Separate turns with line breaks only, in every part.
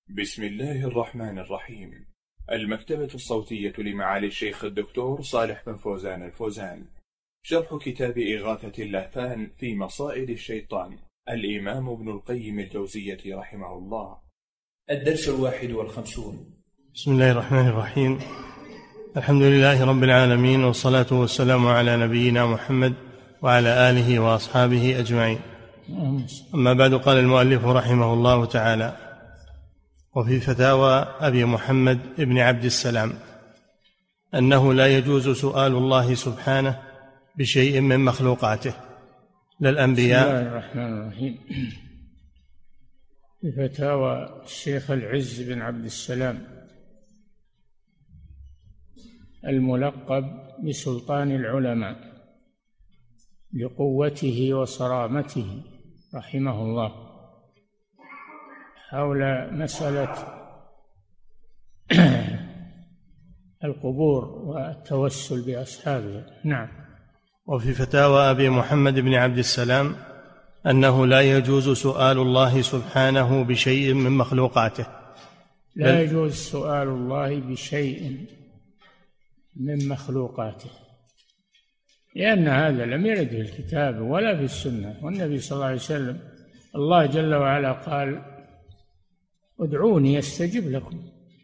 بسم الله الرحمن الرحيم. المكتبة الصوتية لمعالي الشيخ الدكتور صالح بن فوزان الفوزان. شرح كتاب إغاثة اللهفان في مصائد الشيطان، الإمام ابن القيم الجوزية رحمه الله. الدرس 51.
بسم الله الرحمن الرحيم. الحمد لله رب العالمين، والصلاة والسلام على نبينا محمد وعلى آله وأصحابه أجمعين. أما بعد، قال المؤلف رحمه الله تعالى: وفي فتاوى أبي محمد ابن عبد السلام أنه لا يجوز سؤال الله سبحانه بشيء من مخلوقاته للأنبياء.
بسم الله الرحمن الرحيم. في فتاوى الشيخ العز بن عبد السلام الملقب بسلطان العلماء لقوته وصرامته رحمه الله، حول مسألة القبور والتوسل بأصحابها. نعم.
وفي فتاوى أبي محمد بن عبد السلام أنه لا يجوز سؤال الله سبحانه بشيء من مخلوقاته.
لا يجوز سؤال الله بشيء من مخلوقاته، لأن هذا لم يرد في الكتاب ولا في السنة. والنبي صلى الله عليه وسلم الله جل وعلا قال: ادعوني استجب لكم.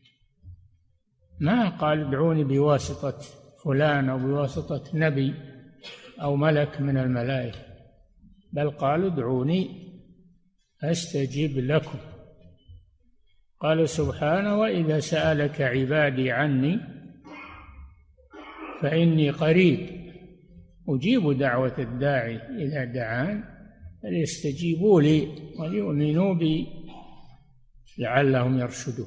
ما قال ادعوني بواسطة فلان أو بواسطة نبي أو ملك من الملائكة، بل قال ادعوني استجب لكم. قال سبحانه: وإذا سألك عبادي عني فإني قريب أجيب دعوة الداعي إذا دعان فليستجيبوا لي وليؤمنوا بي لعلهم يرشدون.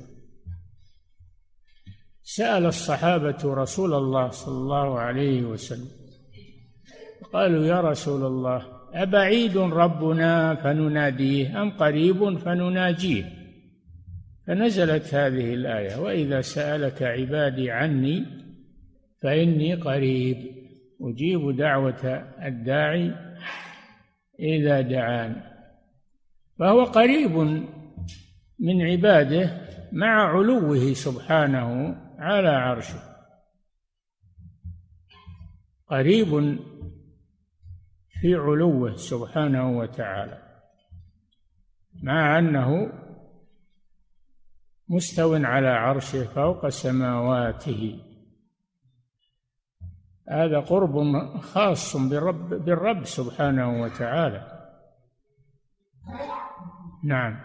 سأل الصحابة رسول الله صلى الله عليه وسلم قالوا: يا رسول الله، أبعيد ربنا فنناديه أم قريب فنناجيه؟ فنزلت هذه الآية: وإذا سألك عبادي عني فإني قريب أجيب دعوة الداعي إذا دعان. فهو قريب من عباده مع علوه سبحانه على عرشه، قريب في علوه سبحانه وتعالى، مع أنه مستو على عرشه فوق سماواته. هذا قرب خاص بالرب سبحانه وتعالى. نعم.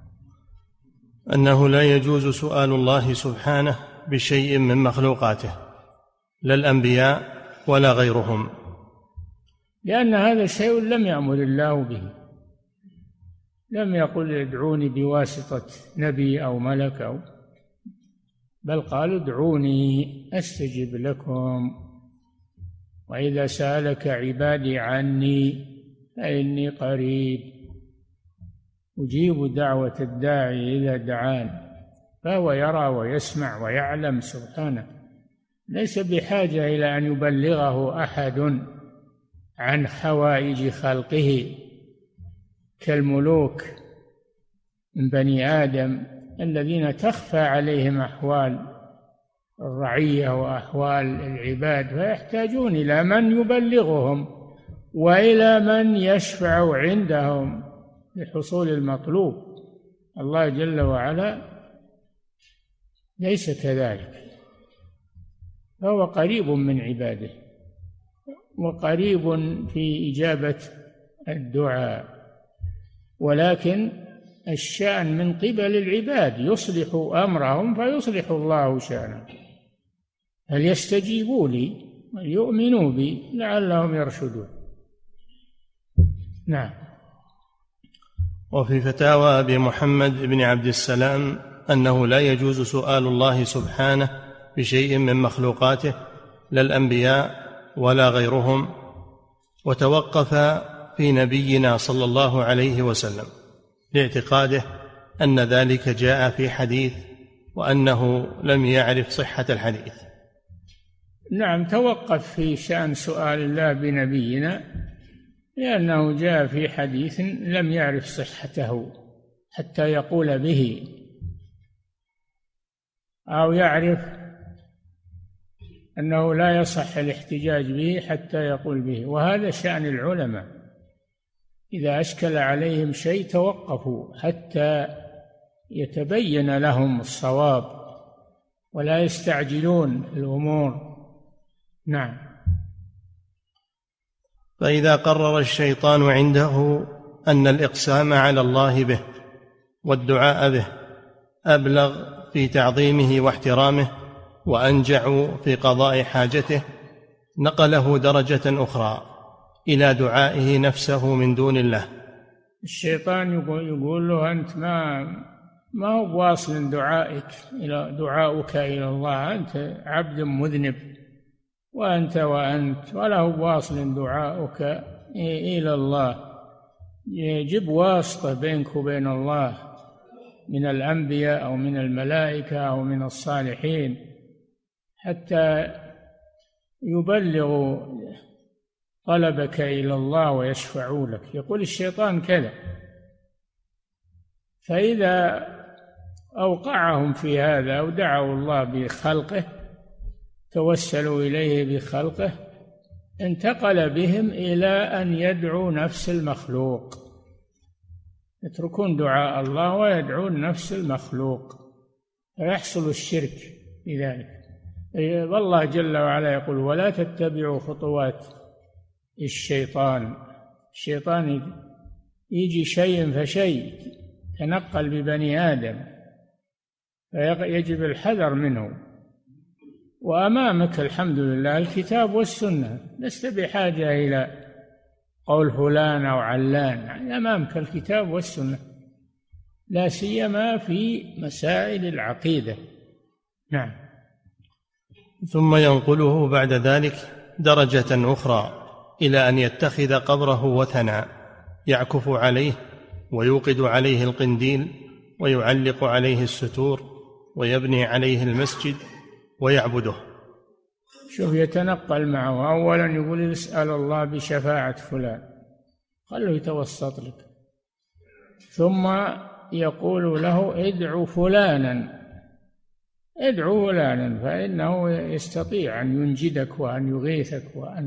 أنه لا يجوز سؤال الله سبحانه بشيء من مخلوقاته لا الأنبياء ولا غيرهم،
لأن هذا شيء لم يأمر الله به، لم يقل ادعوني بواسطة نبي أو ملك بل قال ادعوني أستجب لكم. وإذا سألك عبادي عني فإني قريب أجيب دعوة الداعي إذا دعان. فهو يرى ويسمع ويعلم سبحانه، ليس بحاجة إلى أن يبلغه أحد عن حوائج خلقه كالملوك من بني آدم الذين تخفى عليهم أحوال الرعية وأحوال العباد، فيحتاجون إلى من يبلغهم وإلى من يشفع عندهم لحصول المطلوب. الله جل وعلا ليس كذلك، فهو قريب من عباده وقريب في إجابة الدعاء، ولكن الشأن من قبل العباد يصلح أمرهم فيصلح الله شأنهم. هل يستجيبوا لي وليؤمنوا بي لعلهم يرشدون. نعم.
وفي فتاوى أبي محمد بن عبد السلام أنه لا يجوز سؤال الله سبحانه بشيء من مخلوقاته لا الأنبياء ولا غيرهم، وتوقف في نبينا صلى الله عليه وسلم لاعتقاده أن ذلك جاء في حديث وأنه لم يعرف صحة الحديث.
نعم، توقف في شأن سؤال الله بنبينا لأنه جاء في حديث لم يعرف صحته حتى يقول به، أو يعرف أنه لا يصح الاحتجاج به حتى يقول به. وهذا شأن العلماء، إذا أشكل عليهم شيء توقفوا حتى يتبين لهم الصواب ولا يستعجلون الأمور. نعم.
فإذا قرر الشيطان عنده أن الإقسام على الله به والدعاء به أبلغ في تعظيمه واحترامه وأنجع في قضاء حاجته، نقله درجة أخرى إلى دعائه نفسه من دون الله.
الشيطان يقول له أنت ما هو واصل دعاؤك إلى الله، أنت عبد مذنب، وأنت ولا هو واصل دعاؤك إلى الله. يجب واسطة بينك وبين الله من الأنبياء أو من الملائكة أو من الصالحين حتى يبلغوا طلبك إلى الله ويشفعوا لك. يقول الشيطان كذا. فإذا أوقعهم في هذا أو دعوا الله بخلقه، توسلوا إليه بخلقه، انتقل بهم إلى أن يدعوا نفس المخلوق، يتركون دعاء الله ويدعون نفس المخلوق، فيحصل الشرك بذلك. والله جل وعلا يقول: ولا تتبعوا خطوات الشيطان. الشيطان يجي شيء فشيء، تنقل ببني آدم، فيجب الحذر منه. وأمامك الحمد لله الكتاب والسنة، لست بحاجة إلى قول فلان أو علان، أمامك الكتاب والسنة، لا سيما في مسائل العقيدة. نعم.
ثم ينقله بعد ذلك درجة أخرى إلى أن يتخذ قبره وثنا يعكف عليه ويوقد عليه القنديل ويعلق عليه الستور ويبني عليه المسجد ويعبده.
شوف، يتنقل معه. أولا يقول: اسأل الله بشفاعة فلان، خلوا يتوسط لك. ثم يقول له: ادعو فلانا فإنه يستطيع أن ينجدك وأن يغيثك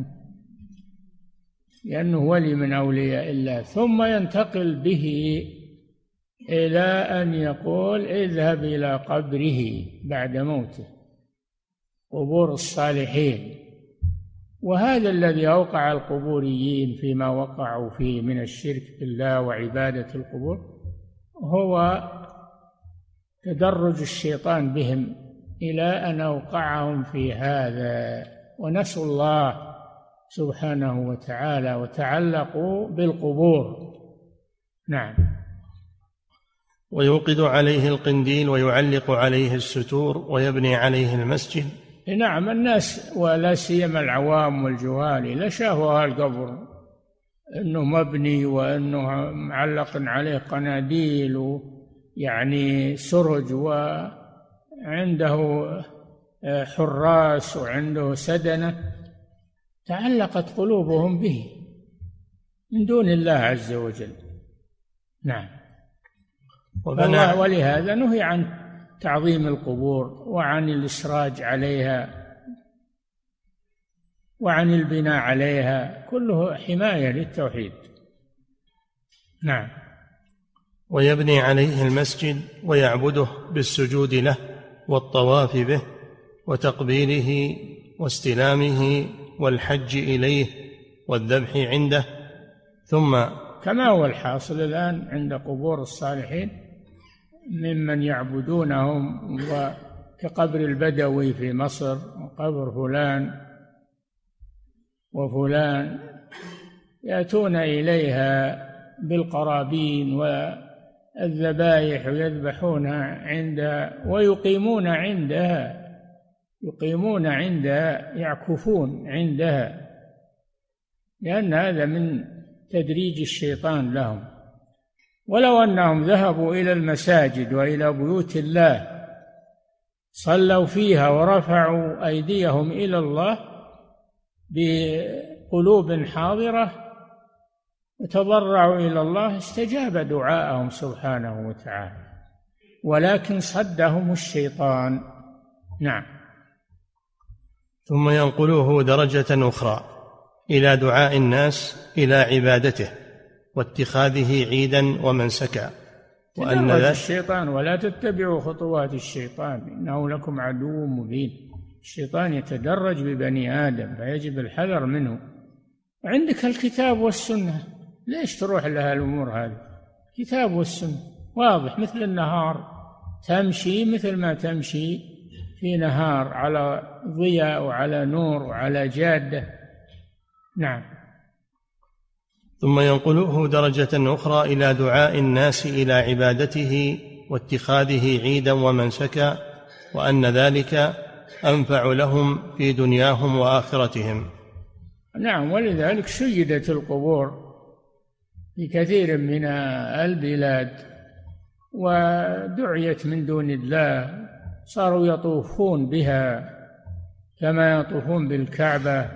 لأنه ولي من أولياء الله. ثم ينتقل به إلى أن يقول: اذهب إلى قبره بعد موته، قبور الصالحين. وهذا الذي أوقع القبوريين فيما وقعوا فيه من الشرك بالله وعبادة القبور هو تدرج الشيطان بهم إلى أن أوقعهم في هذا، ونسوا الله سبحانه وتعالى وتعلقوا بالقبور. نعم.
ويوقد عليه القنديل ويعلق عليه الستور ويبني عليه المسجد.
نعم. الناس ولا سيما العوام والجهال لا شافوا القبر انه مبني وانه معلق عليه قناديل يعني سرج، وعنده حراس وعنده سدنة، تعلقت قلوبهم به من دون الله عز وجل. نعم. ولهذا نهي عن تعظيم القبور وعن الإسراج عليها وعن البناء عليها، كله حماية للتوحيد. نعم.
ويبني عليه المسجد ويعبده بالسجود له والطواف به وتقبيله واستلامه والحج إليه والذبح عنده. ثم
كما هو الحاصل الآن عند قبور الصالحين ممن يعبدونهم، وكقبر البدوي في مصر وقبر فلان وفلان، يأتون إليها بالقرابين والذبائح ويذبحونها عندها ويقيمون عندها يعكفون عندها، لأن هذا من تدريج الشيطان لهم. ولو أنهم ذهبوا إلى المساجد وإلى بيوت الله صلوا فيها ورفعوا أيديهم إلى الله بقلوب حاضرة وتضرعوا إلى الله، استجاب دعاءهم سبحانه وتعالى، ولكن صدهم الشيطان نعم.
ثم ينقله درجة أخرى إلى دعاء الناس إلى عبادته واتخاذه عيدا ومنسكا،
وأن الشيطان ولا تتبعوا خطوات الشيطان إنه لكم عدو مبين. الشيطان يتدرج ببني آدم فيجب الحذر منه. عندك الكتاب والسنة، ليش تروح لها الأمور هذه؟ كتاب والسنة واضح مثل النهار، تمشي مثل ما تمشي في نهار على ضياء وعلى نور وعلى جادة. نعم.
ثم ينقله درجة أخرى إلى دعاء الناس إلى عبادته واتخاذه عيدا ومنسكا، وأن ذلك أنفع لهم في دنياهم وآخرتهم.
نعم. ولذلك شيدت القبور في كثير من البلاد ودعيت من دون الله، صاروا يطوفون بها كما يطوفون بالكعبة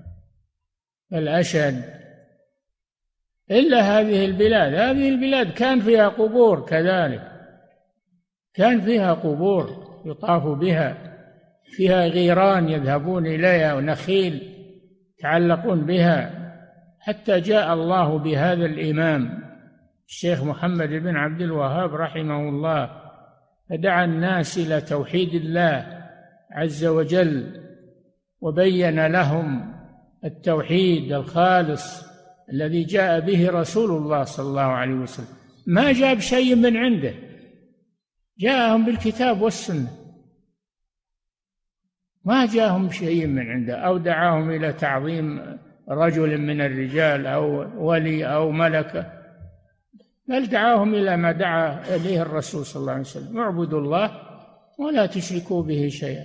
الأشد. إلا هذه البلاد كان فيها قبور كذلك، كان فيها قبور يطاف بها، فيها غيران يذهبون إليها ونخيل يتعلقون بها، حتى جاء الله بهذا الإمام الشيخ محمد بن عبد الوهاب رحمه الله، فدعا الناس إلى توحيد الله عز وجل، وبين لهم التوحيد الخالص الذي جاء به رسول الله صلى الله عليه وسلم. ما جاب شيء من عنده، جاءهم بالكتاب والسنة، ما جاءهم شيء من عنده أو دعاهم إلى تعظيم رجل من الرجال أو ولي أو ملكة، بل دعاهم إلى ما دعا إليه الرسول صلى الله عليه وسلم: اعبدوا الله ولا تشركوا به شيئا.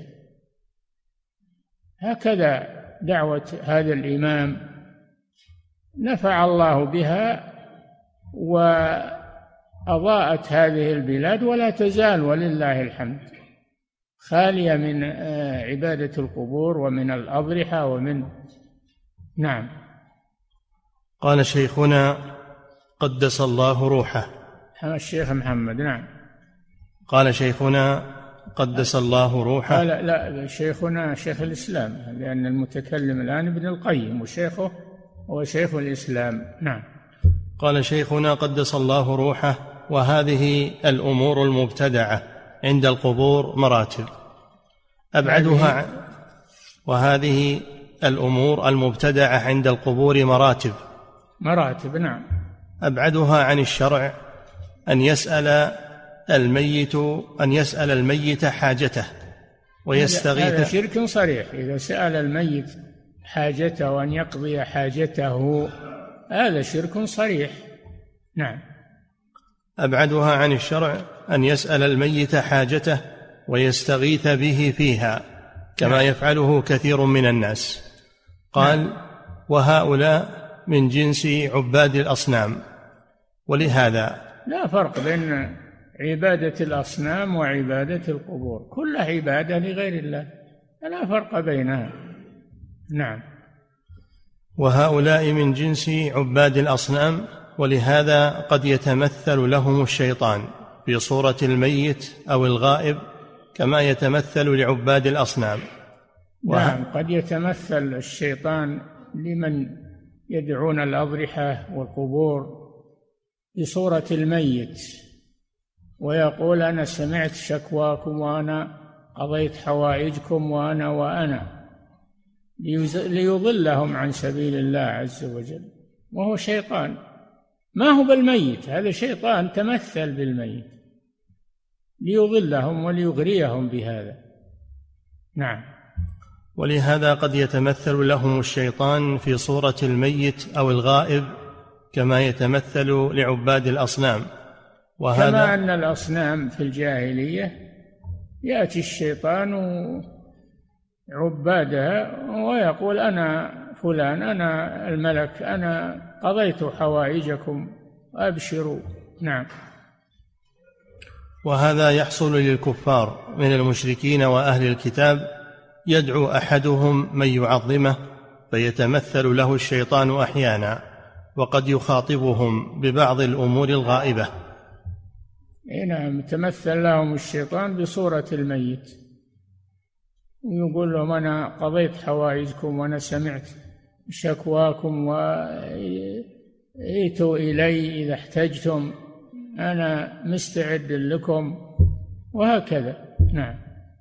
هكذا دعوة هذا الإمام نفع الله بها وأضاءت هذه البلاد، ولا تزال ولله الحمد خالية من عبادة القبور ومن الأضرحة ومن. نعم.
قال شيخنا قدس الله روحه،
الشيخ محمد. نعم.
قال شيخنا قدس الله روحه.
لا شيخنا شيخ الإسلام، لأن المتكلم الآن ابن القيم وشيخه هو شيخ الإسلام. نعم.
قال شيخنا قدس الله روحه: وهذه الأمور المبتدعة عند القبور مراتب أبعدها. وهذه الأمور المبتدعة عند القبور مراتب.
نعم.
أبعدها عن الشرع أن يسأل الميت حاجته ويستغيث.
هذا شرك صريح. إذا سأل الميت حاجته وأن يقضي حاجته هذا شرك صريح. نعم.
أبعدها عن الشرع أن يسأل الميت حاجته ويستغيث به فيها كما يفعله كثير من الناس. قال: وهؤلاء من جنس عباد الأصنام. ولهذا
لا فرق بين عبادة الأصنام وعبادة القبور، كل عبادة لغير الله، لا فرق بينها. نعم.
وهؤلاء من جنس عباد الأصنام، ولهذا قد يتمثل لهم الشيطان في صورة الميت أو الغائب كما يتمثل لعباد الأصنام.
نعم، قد يتمثل الشيطان لمن يدعون الأضرحة والقبور بصورة الميت، ويقول: أنا سمعت شكواكم وأنا قضيت حوائجكم وأنا ليضلهم عن سبيل الله عز وجل، وهو شيطان ما هو بالميت، هذا شيطان تمثل بالميت ليضلهم وليغريهم بهذا. نعم.
ولهذا قد يتمثل لهم الشيطان في صورة الميت أو الغائب كما يتمثل لعباد الأصنام.
وهذا كما أن الأصنام في الجاهلية يأتي الشيطان عبادها ويقول: أنا فلان، أنا الملك، أنا قضيت حوائجكم أبشروا. نعم.
وهذا يحصل للكفار من المشركين وأهل الكتاب، يدعو أحدهم من يعظمه فيتمثل له الشيطان أحيانا، وقد يخاطبهم ببعض الأمور الغائبة.
نعم، تمثل لهم الشيطان بصورة الميت ويقول لهم أنا قضيت حوائجكم وأنا سمعت شكواكم وإيتوا إلي إذا احتجتم، أنا مستعد لكم، وهكذا. نعم.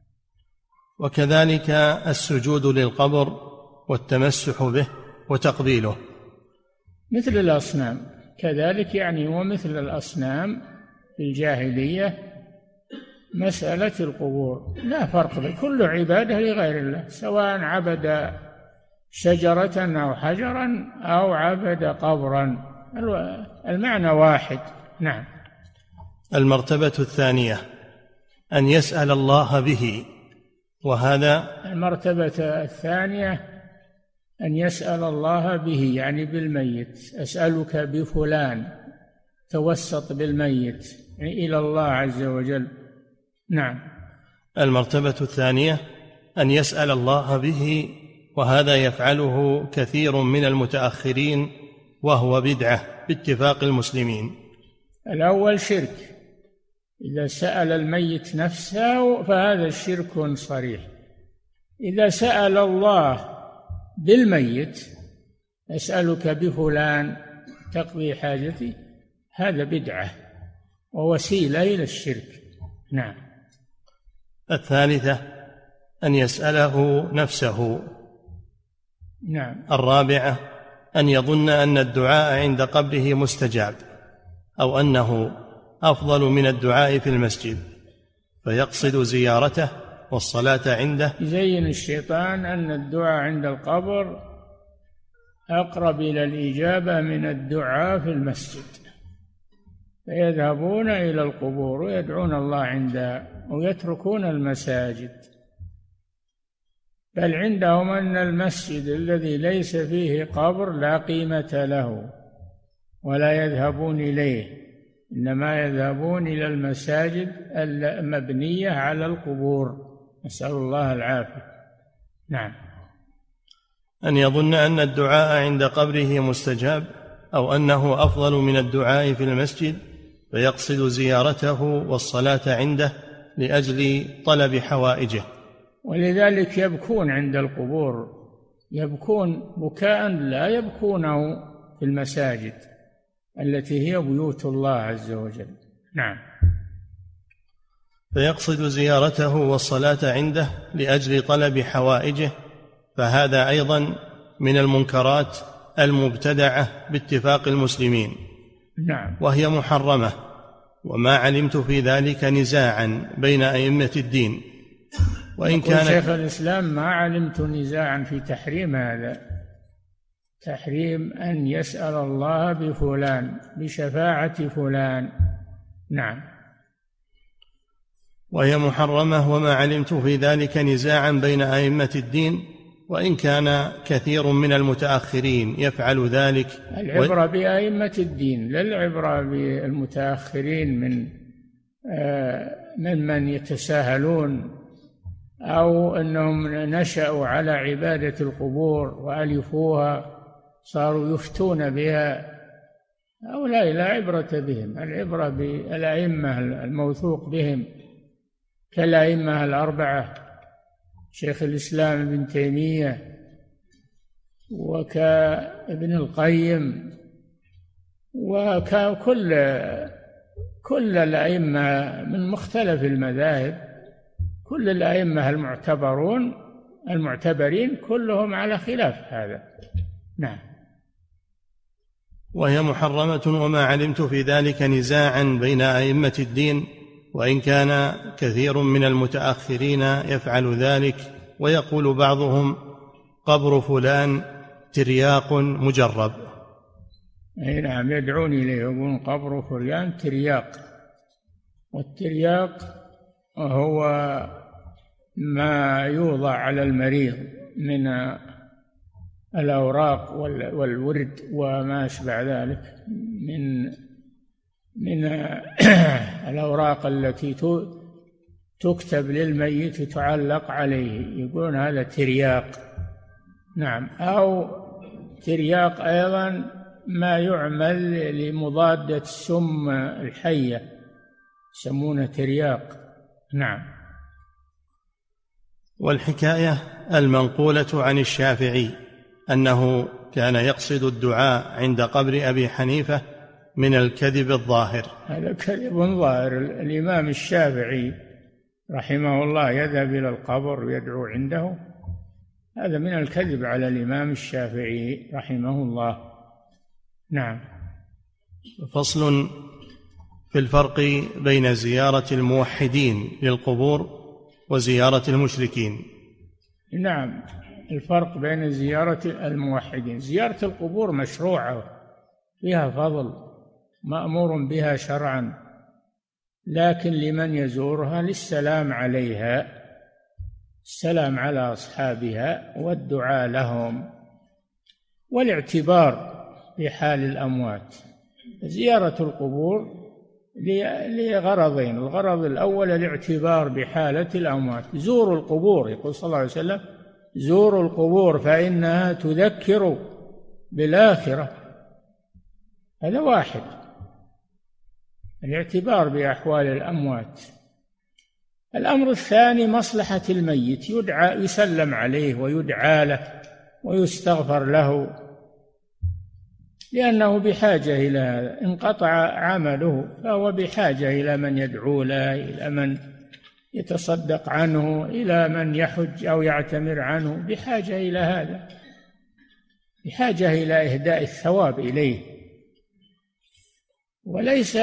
وكذلك السجود للقبر والتمسح به وتقبيله
مثل الأصنام كذلك، يعني ومثل الأصنام في الجاهلية مسألة القبور لا فرق، كل عبادة لغير الله، سواء عبد شجرة أو حجرا أو عبد قبرا، المعنى واحد. نعم.
المرتبة الثانية أن يسأل الله به، وهذا
المرتبة الثانية أن يسأل الله به، يعني بالميت، أسألك بفلان، توسط بالميت يعني إلى الله عز وجل. نعم.
المرتبة الثانية أن يسأل الله به، وهذا يفعله كثير من المتأخرين، وهو بدعة باتفاق المسلمين.
الأول شرك، إذا سأل الميت نفسه فهذا شرك صريح. إذا سأل الله بالميت، أسألك بفلان تقضي حاجتي، هذا بدعة ووسيلة إلى الشرك. نعم.
الثالثة أن يسأله نفسه.
نعم.
الرابعة أن يظن أن الدعاء عند قبره مستجاب، أو أنه أفضل من الدعاء في المسجد، فيقصد زيارته والصلاة عنده.
يزين الشيطان أن الدعاء عند القبر أقرب إلى الإجابة من الدعاء في المسجد، فيذهبون إلى القبور ويدعون الله عندها ويتركون المساجد. بل عندهم أن المسجد الذي ليس فيه قبر لا قيمة له ولا يذهبون إليه، إنما يذهبون إلى المساجد المبنية على القبور، نسأل الله العافية. نعم.
أن يظن أن الدعاء عند قبره مستجاب، أو أنه أفضل من الدعاء في المسجد، فيقصد زيارته والصلاة عنده لأجل طلب حوائجه.
ولذلك يبكون عند القبور، يبكون بكاء لا يبكونه في المساجد التي هي بيوت الله عز وجل. نعم.
فيقصد زيارته والصلاة عنده لأجل طلب حوائجه، فهذا أيضا من المنكرات المبتدعة باتفاق المسلمين.
نعم.
وهي محرمة، وما علمت في ذلك نزاعا بين أئمة الدين، وإن كان
شيخ الإسلام ما علمت نزاعا في تحريم هذا، تحريم أن يسأل الله بفلان بشفاعة فلان. نعم.
وهي محرمة، وما علمت في ذلك نزاعا بين أئمة الدين، وإن كان كثير من المتأخرين يفعل ذلك.
العبرة بأئمة الدين، لا العبرة بالمتأخرين ممن يتساهلون أو أنهم نشأوا على عبادة القبور وألفوها صاروا يفتون بها، هؤلاء لا عبرة بهم. العبرة بالأئمة الموثوق بهم كالأئمة الأربعة، شيخ الإسلام ابن تيمية وكابن القيم وكل الأئمة من مختلف المذاهب، كل الأئمة المعتبرين كلهم على خلاف هذا. نعم.
وهي محرمة، وما علمت في ذلك نزاعا بين أئمة الدين، وإن كان كثير من المتأخرين يفعل ذلك، ويقول بعضهم قبر فلان ترياق مجرب.
أي نعم، يدعون إليه يقولون قبر فلان ترياق، والترياق هو ما يوضع على المريض من الأوراق والورد وما أشبه ذلك من الأوراق التي تكتب للميت وتعلق عليه، يقولون هذا ترياق. نعم. أو ترياق أيضا ما يعمل لمضادة السم الحية، يسمونه ترياق. نعم.
والحكاية المنقولة عن الشافعي أنه كان يقصد الدعاء عند قبر أبي حنيفة من الكذب الظاهر.
هذا كذب ظاهر. الإمام الشافعي رحمه الله يذهب إلى القبر ويدعو عنده، هذا من الكذب على الإمام الشافعي رحمه الله. نعم.
فصل في الفرق بين زيارة الموحدين للقبور وزيارة المشركين.
نعم، الفرق بين زيارة الموحدين. زيارة القبور مشروعة فيها فضل مأمور بها شرعا، لكن لمن يزورها للسلام عليها، السلام على أصحابها والدعاء لهم والاعتبار بحال الأموات. زيارة القبور لغرضين: الغرض الأول الاعتبار بحالة الأموات، زوروا القبور، يقول صلى الله عليه وسلم: زوروا القبور فإنها تذكر بالآخرة. هذا واحد، الاعتبار بأحوال الأموات. الأمر الثاني مصلحة الميت، يدعى، يسلم عليه ويدعى له ويستغفر له، لأنه بحاجة إلى هذا. انقطع عمله فهو بحاجة إلى من يدعو له، إلى من يتصدق عنه، إلى من يحج أو يعتمر عنه، بحاجة إلى هذا، بحاجة إلى إهداء الثواب إليه. وليس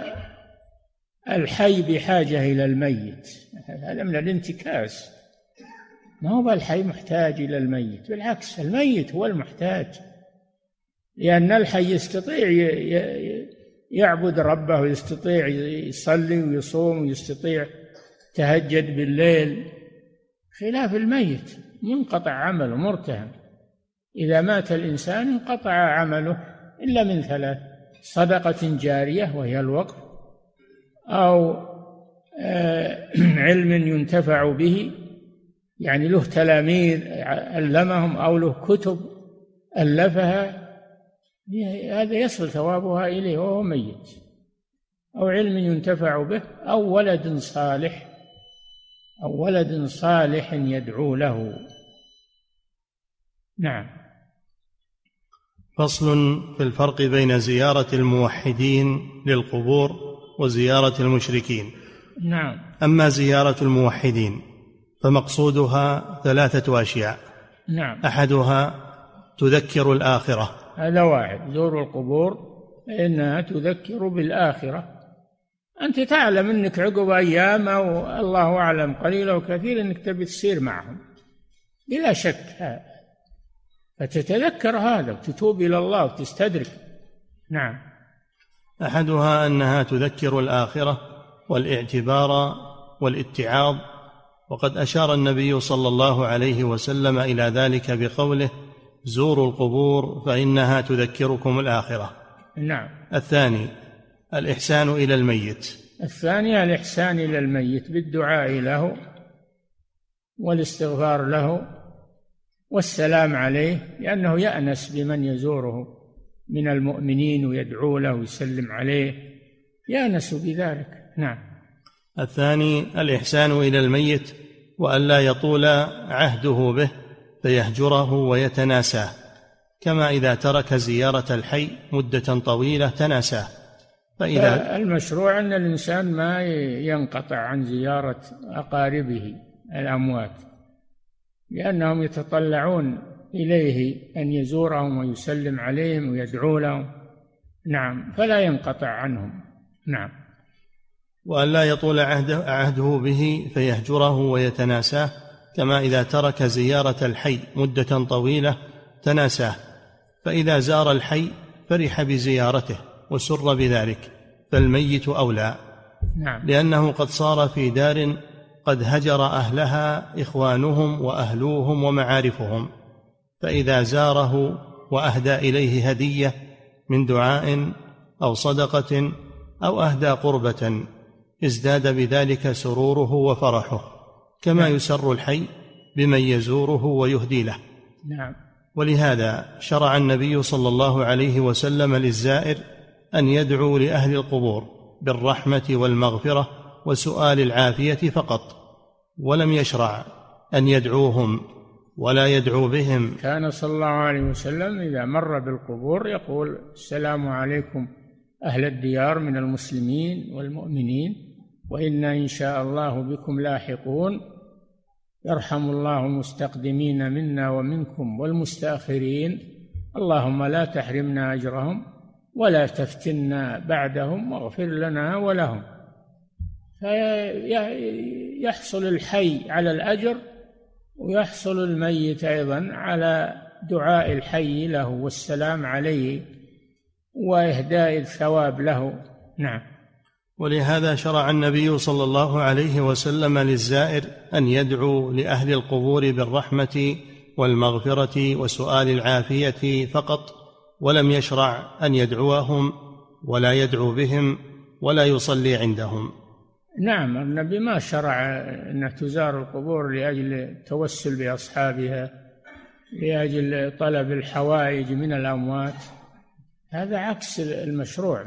الحي بحاجة إلى الميت، هذا من الانتكاس. ما هو الحي محتاج إلى الميت، بالعكس الميت هو المحتاج، لأن الحي يستطيع يعبد ربه، ويستطيع يصلي ويصوم، ويستطيع تهجد بالليل، خلاف الميت منقطع عمله، مرتهن. إذا مات الإنسان انقطع عمله إلا من ثلاث: صدقة جارية وهي الوقف، أو علم ينتفع به، يعني له تلاميذ علمهم، أو له كتب ألفها، هذا يصل ثوابها إليه وهو ميت، أو علم ينتفع به، أو ولد صالح، أو ولد صالح يدعو له. نعم.
فصل في الفرق بين زيارة الموحدين للقبور وزيارة المشركين.
نعم.
أما زيارة الموحدين فمقصودها 3 أشياء.
نعم.
أحدها تذكر الآخرة،
هذا واحد: زوروا القبور فإنها تذكر بالآخرة. أنت تعلم أنك عقب أيام أو الله أعلم قليل أو كثير أنك تبي تسير معهم بلا شك، فتتذكر هذا وتتوب إلى الله وتستدرك. نعم.
أحدها أنها تذكر الآخرة والاعتبار والاتعاظ، وقد أشار النبي صلى الله عليه وسلم إلى ذلك بقوله: زوروا القبور فإنها تذكركم الآخرة.
نعم.
الثاني الإحسان إلى الميت.
الثاني الإحسان إلى الميت بالدعاء له والاستغفار له والسلام عليه، لأنه يأنس بمن يزوره من المؤمنين ويدعو له ويسلم عليه، يأنس بذلك. نعم.
الثاني الإحسان إلى الميت وألا يطول عهده به فيهجره ويتناساه، كما إذا ترك زيارة الحي مدة طويلة تناساه. فإذا
المشروع أن الإنسان ما ينقطع عن زيارة أقاربه الأموات، لأنهم يتطلعون إليه أن يزورهم ويسلم عليهم ويدعو لهم. نعم. فلا ينقطع عنهم. نعم.
وألا يطول عهده به فيهجره ويتناساه، كما إذا ترك زيارة الحي مدة طويلة تناساه. فإذا زار الحي فرح بزيارته وسر بذلك، فالميت أولى.
نعم.
لأنه قد صار في دار قد هجر أهلها إخوانهم وأهلوهم ومعارفهم، فإذا زاره وأهدى إليه هدية من دعاء أو صدقة أو أهدى قربة ازداد بذلك سروره وفرحه، كما يسر الحي بمن يزوره ويهدي له.
نعم.
ولهذا شرع النبي صلى الله عليه وسلم للزائر أن يدعو لأهل القبور بالرحمة والمغفرة وسؤال العافية فقط، ولم يشرع أن يدعوهم ولا يدعو بهم.
كان صلى الله عليه وسلم إذا مر بالقبور يقول: السلام عليكم أهل الديار من المسلمين والمؤمنين، وإنا إن شاء الله بكم لاحقون، يرحم الله المستقدمين منا ومنكم والمستأخرين، اللهم لا تحرمنا أجرهم ولا تفتنا بعدهم واغفر لنا ولهم. فيحصل الحي على الأجر، ويحصل الميت أيضا على دعاء الحي له والسلام عليه وإهداء الثواب له. نعم.
ولهذا شرع النبي صلى الله عليه وسلم للزائر أن يدعو لأهل القبور بالرحمة والمغفرة وسؤال العافية فقط، ولم يشرع أن يدعوهم ولا يدعو بهم ولا يصلي عندهم.
نعم، النبي ما شرع أن تزار القبور لأجل التوسل بأصحابها، لأجل طلب الحوائج من الأموات، هذا عكس المشروع،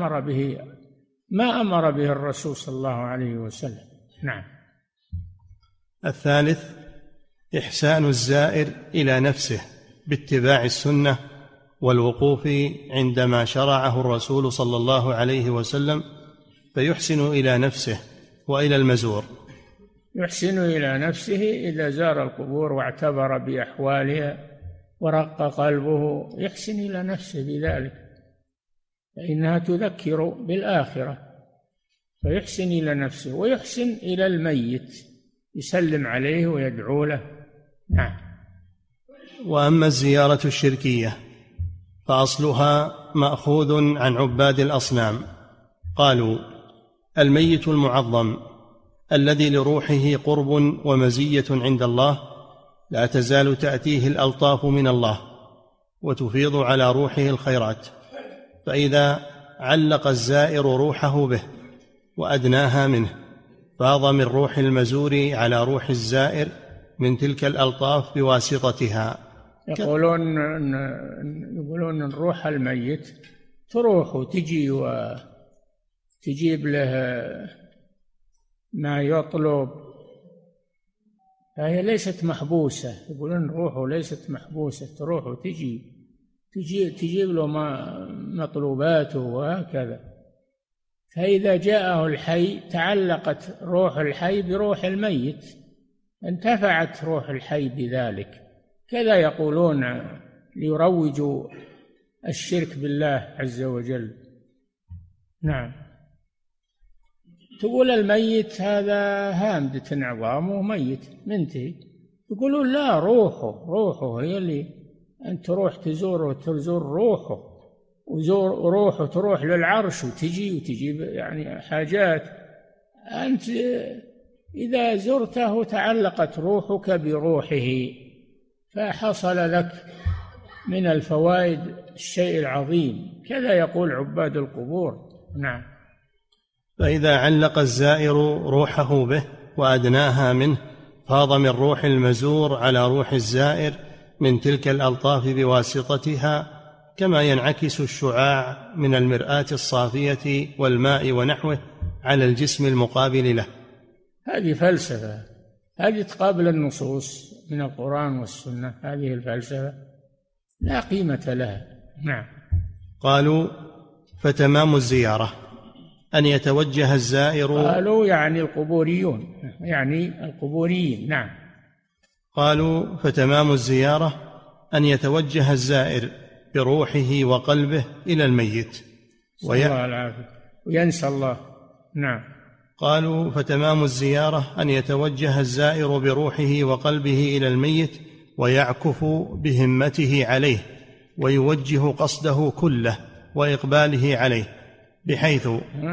ما أمر به الرسول صلى الله عليه وسلم. نعم.
الثالث: إحسان الزائر إلى نفسه باتباع السنة والوقوف عندما شرعه الرسول صلى الله عليه وسلم، فيحسن إلى نفسه وإلى المزور.
يحسن إلى نفسه إذا زار القبور واعتبر بأحوالها ورق قلبه، يحسن إلى نفسه بذلك، فإنها تذكر بالآخرة، فيحسن إلى نفسه ويحسن إلى الميت، يسلم عليه ويدعو له. نعم.
وأما الزيارة الشركية فأصلها مأخوذ عن عباد الأصنام. قالوا: الميت المعظم الذي لروحه قرب ومزية عند الله لا تزال تأتيه الألطاف من الله وتفيض على روحه الخيرات، فإذا علق الزائر روحه به وأدناها منه فاض من روح المزور على روح الزائر من تلك الألطاف بواسطتها.
يقولون أن روح الميت تروح وتجي وتجيب له ما يطلب، فهي ليست محبوسة. يقولون روحه ليست محبوسة، تروح وتجي تجيب له ما مطلوباته وهكذا. فإذا جاءه الحي تعلقت روح الحي بروح الميت، انتفعت روح الحي بذلك. كذا يقولون ليروجوا الشرك بالله عز وجل. نعم. تقول الميت هذا هامدة عظامه ميت منتهي، يقولون لا، روحه هي اللي أنت تروح تزور روحه، وروحه تروح للعرش وتجيب يعني حاجات. أنت إذا زرته تعلقت روحك بروحه، فحصل لك من الفوائد الشيء العظيم. كذا يقول عباد القبور. نعم.
فإذا علق الزائر روحه به وأدناها منه فاض من روح المزور على روح الزائر من تلك الألطاف بواسطتها، كما ينعكس الشعاع من المرآة الصافية والماء ونحوه على الجسم المقابل له.
هذه فلسفة، هذه تقابل النصوص من القرآن والسنة، هذه الفلسفة لا قيمة لها. نعم.
قالوا: فتمام الزيارة أن يتوجه الزائر.
قالوا يعني القبوريون، يعني القبوريين. نعم.
قالوا: فتمام الزيارة أن يتوجه الزائر بروحه وقلبه إلى الميت
وينسى الله. نعم.
قالوا: فتمام الزيارة أن يتوجه الزائر بروحه وقلبه إلى الميت ويعكف بهمته عليه ويوجه قصده كله وإقباله عليه، بحيث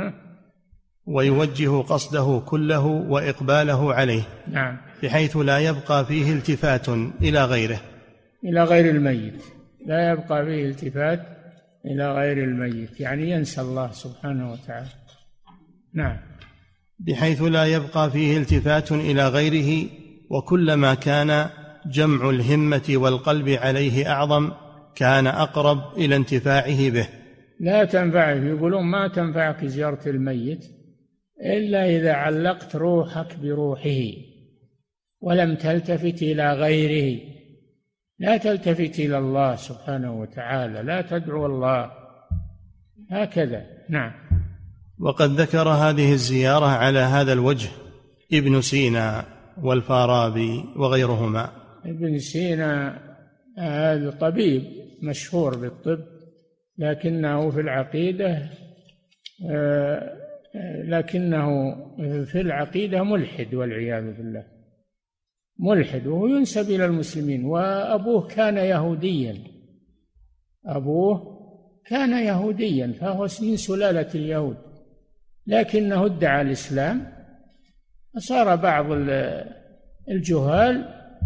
نعم،
بحيث لا يبقى فيه التفات إلى
غير الميت، لا يبقى فيه التفات إلى غير الميت، يعني ينسى الله سبحانه وتعالى. نعم.
بحيث لا يبقى فيه التفات إلى غيره، وكلما كان جمع الهمة والقلب عليه أعظم كان أقرب إلى انتفاعه به.
لا تنفعه، يقولون ما تنفعك زيارة الميت إلا إذا علقت روحك بروحه، ولم تلتفت إلى غيره. لا تلتفت إلى الله سبحانه وتعالى، لا تدعو الله هكذا. نعم.
وقد ذكر هذه الزيارة على هذا الوجه ابن سينا والفارابي وغيرهما.
ابن سينا هذا طبيب مشهور بالطب، لكنه في العقيدة ملحد والعياذ بالله، ملحد، وهو ينسب إلى المسلمين. وأبوه كان يهوديا فهو من سلالة اليهود، لكنه ادعى الإسلام، فصار بعض الجهال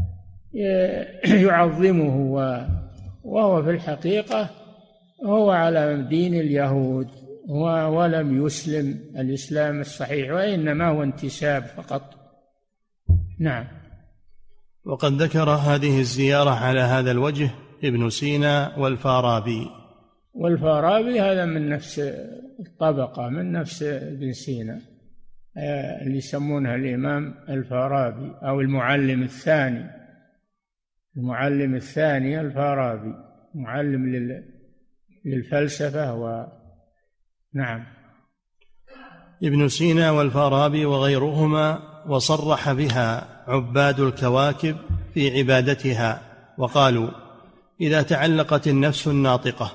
يعظمه، وهو في الحقيقة هو على دين اليهود، ولم يسلم الإسلام الصحيح، وإنما هو انتساب فقط. نعم.
وقد ذكر هذه الزيارة على هذا الوجه ابن سينا
والفارابي هذا من نفس الطبقة، من نفس ابن سينا، اللي يسمونها الإمام الفارابي أو المعلم الثاني الفارابي، معلم للفلسفة. نعم.
ابن سينا والفارابي وغيرهما، وصرح بها عباد الكواكب في عبادتها، وقالوا: إذا تعلقت النفس الناطقة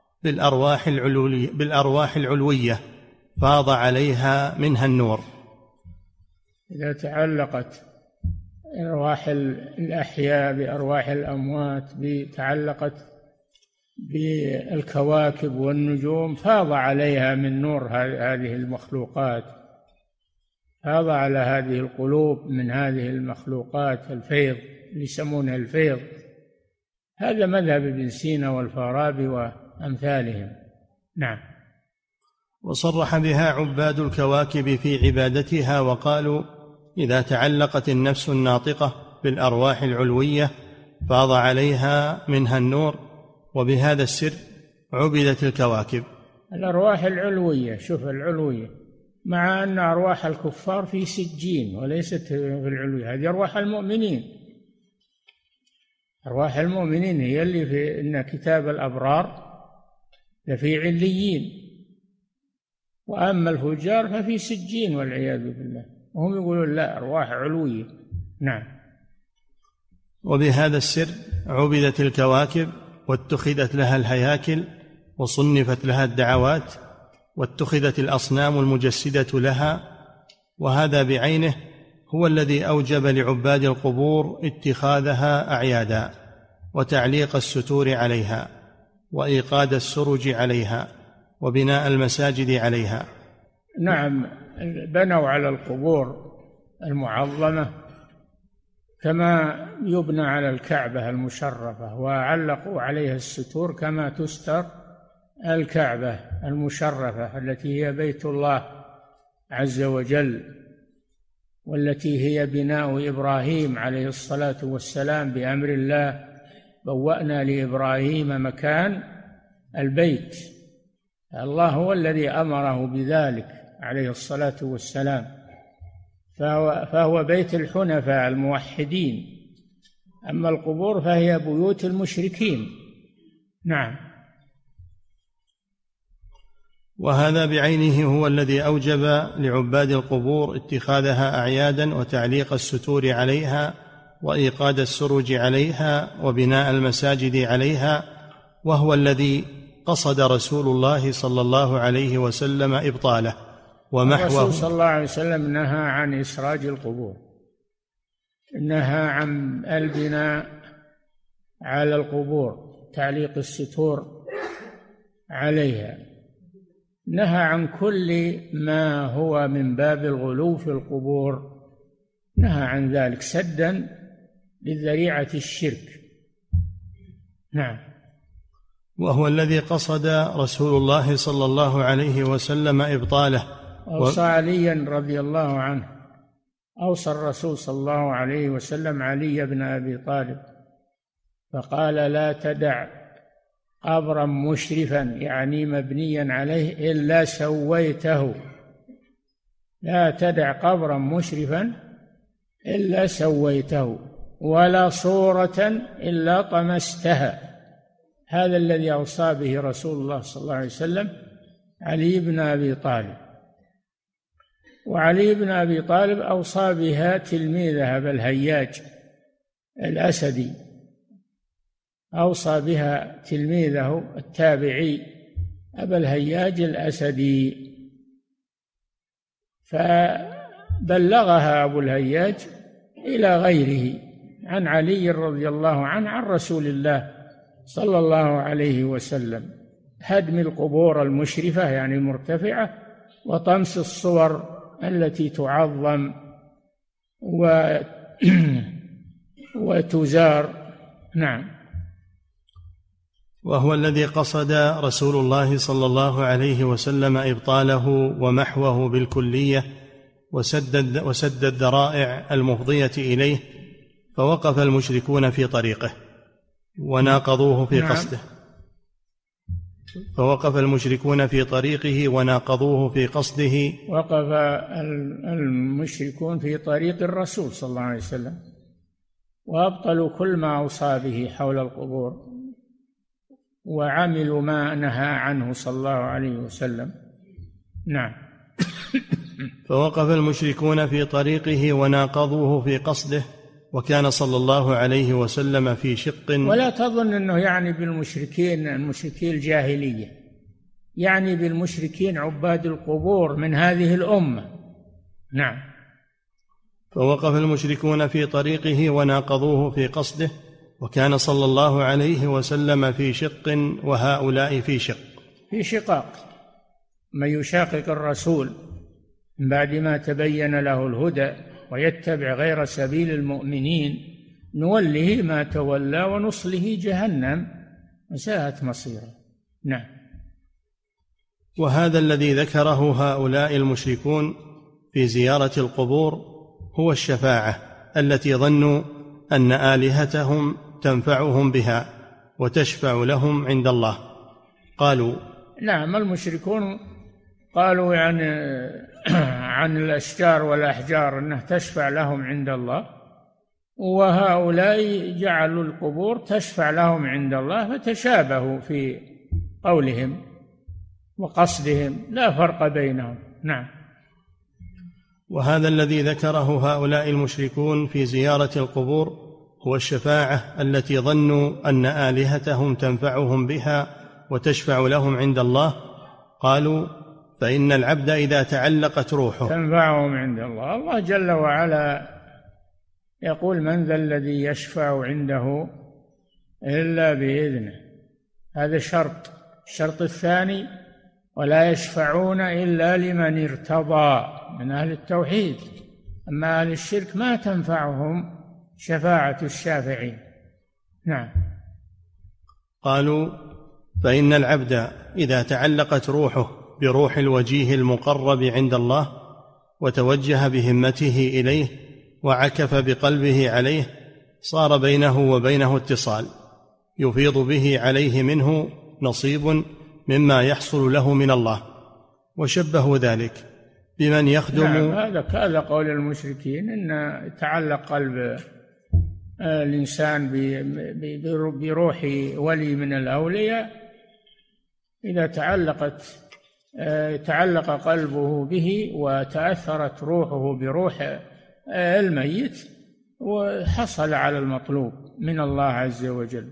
بالأرواح العلوية فاض عليها منها النور.
إذا تعلقت أرواح الأحياء بأرواح الأموات، تعلقت بالكواكب والنجوم، فاض عليها من نور هذه المخلوقات، فاض على هذه القلوب من هذه المخلوقات الفيض اللي يسمونه الفيض. هذا مذهب ابن سينا والفارابي وأمثالهم. نعم.
وصرح بها عباد الكواكب في عبادتها، وقالوا: إذا تعلقت النفس الناطقة بالأرواح العلوية فاض عليها منها النور، وبهذا السر عبدت الكواكب.
الأرواح العلوية، شوف العلوية، مع أن أرواح الكفار في سجين وليست في العلوية، هذه أرواح المؤمنين. أرواح المؤمنين هي اللي في إن كتاب الأبرار لفي عليين، وأما الفجار ففي سجين والعياذ بالله، وهم يقولون لا، أرواح علوية. نعم.
وبهذا السر عبدت الكواكب، واتخذت لها الهياكل، وصنفت لها الدعوات، واتخذت الأصنام المجسدة لها. وهذا بعينه هو الذي أوجب لعباد القبور اتخاذها أعيادا، وتعليق الستور عليها، وإيقاد السرج عليها، وبناء المساجد عليها.
نعم، بنوا على القبور المعظمة كما يبنى على الكعبة المشرفة، وعلقوا عليها الستور كما تستر الكعبة المشرفة التي هي بيت الله عز وجل، والتي هي بناء إبراهيم عليه الصلاة والسلام بأمر الله: بوأنا لإبراهيم مكان البيت. الله هو الذي أمره بذلك عليه الصلاة والسلام، فهو بيت الحنفاء الموحدين، أما القبور فهي بيوت المشركين. نعم.
وهذا بعينه هو الذي أوجب لعباد القبور اتخاذها أعيادا، وتعليق الستور عليها، وإيقاد السرج عليها، وبناء المساجد عليها، وهو الذي قصد رسول الله صلى الله عليه وسلم إبطاله ومحوه.
الرسول صلى الله عليه وسلم نهى عن إسراج القبور، نهى عن البناء على القبور، تعليق الستور عليها، نهى عن كل ما هو من باب الغلو في القبور، نهى عن ذلك سدا لذريعة الشرك. نعم.
وهو الذي قصد رسول الله صلى الله عليه وسلم إبطاله.
أوصى عليا رضي الله عنه، أوصى الرسول صلى الله عليه وسلم علي بن أبي طالب فقال: لا تدع قبرا مشرفا، يعني مبنيا عليه، إلا سويته. لا تدع قبرا مشرفا إلا سويته ولا صورة إلا طمستها. هذا الذي أوصى به رسول الله صلى الله عليه وسلم علي بن أبي طالب. وعلي بن أبي طالب أوصى بها تلميذه أبا الهياج الأسدي، أوصى بها تلميذه التابعي أبا الهياج الأسدي، فبلغها أبو الهياج إلى غيره عن علي رضي الله عنه عن رسول الله صلى الله عليه وسلم: هدم القبور المشرفة يعني المرتفعة، وطمس الصور التي تعظم وتزار. نعم.
وهو الذي قصد رسول الله صلى الله عليه وسلم إبطاله ومحوه بالكلية، وسد الذرائع المفضية إليه، فوقف المشركون في طريقه وناقضوه في قصده. فوقف المشركون في طريقه وناقضوه في قصده.
وقف المشركون في طريق الرسول صلى الله عليه وسلم وأبطلوا كل ما أوصى به حول القبور، وعملوا ما نهى عنه صلى الله عليه وسلم. نعم.
فوقف المشركون في طريقه وناقضوه في قصده، وكان صلى الله عليه وسلم في شق.
ولا تظن أنه يعني بالمشركين المشركين الجاهلية، يعني بالمشركين عباد القبور من هذه الأمة. نعم.
فوقف المشركون في طريقه وناقضوه في قصده، وكان صلى الله عليه وسلم في شق وهؤلاء في شق.
في شقاق. من يشاقق الرسول من بعد ما تبين له الهدى ويتبع غير سبيل المؤمنين نوله ما تولى ونصله جهنم وساءت مصيره. نعم.
وهذا الذي ذكره هؤلاء المشركون في زيارة القبور هو الشفاعة التي ظنوا أن آلهتهم تنفعهم بها وتشفع لهم عند الله. قالوا
نعم، المشركون قالوا يعني عن الأشجار والأحجار أنها تشفع لهم عند الله، وهؤلاء جعلوا القبور تشفع لهم عند الله، فتشابهوا في قولهم وقصدهم، لا فرق بينهم. نعم.
وهذا الذي ذكره هؤلاء المشركون في زيارة القبور هو الشفاعة التي ظنوا أن آلهتهم تنفعهم بها وتشفع لهم عند الله. قالوا فإن العبد إذا تعلقت روحه
تنفعهم عند الله. الله جل وعلا يقول: من ذا الذي يشفع عنده إلا بإذنه. هذا شرط. الشرط الثاني: ولا يشفعون إلا لمن ارتضى من أهل التوحيد. أما أهل الشرك ما تنفعهم شفاعة الشافعين. نعم.
قالوا فإن العبد إذا تعلقت روحه بروح الوجيه المقرب عند الله وتوجه بهمته إليه وعكف بقلبه عليه صار بينه وبينه اتصال يفيض به عليه منه نصيب مما يحصل له من الله، وشبهوا ذلك بمن يخدم.
نعم، هذا قول المشركين، أن يتعلق قلب الإنسان بروح ولي من الأولياء، إذا تعلق قلبه به وتأثرت روحه بروح الميت وحصل على المطلوب من الله عز وجل.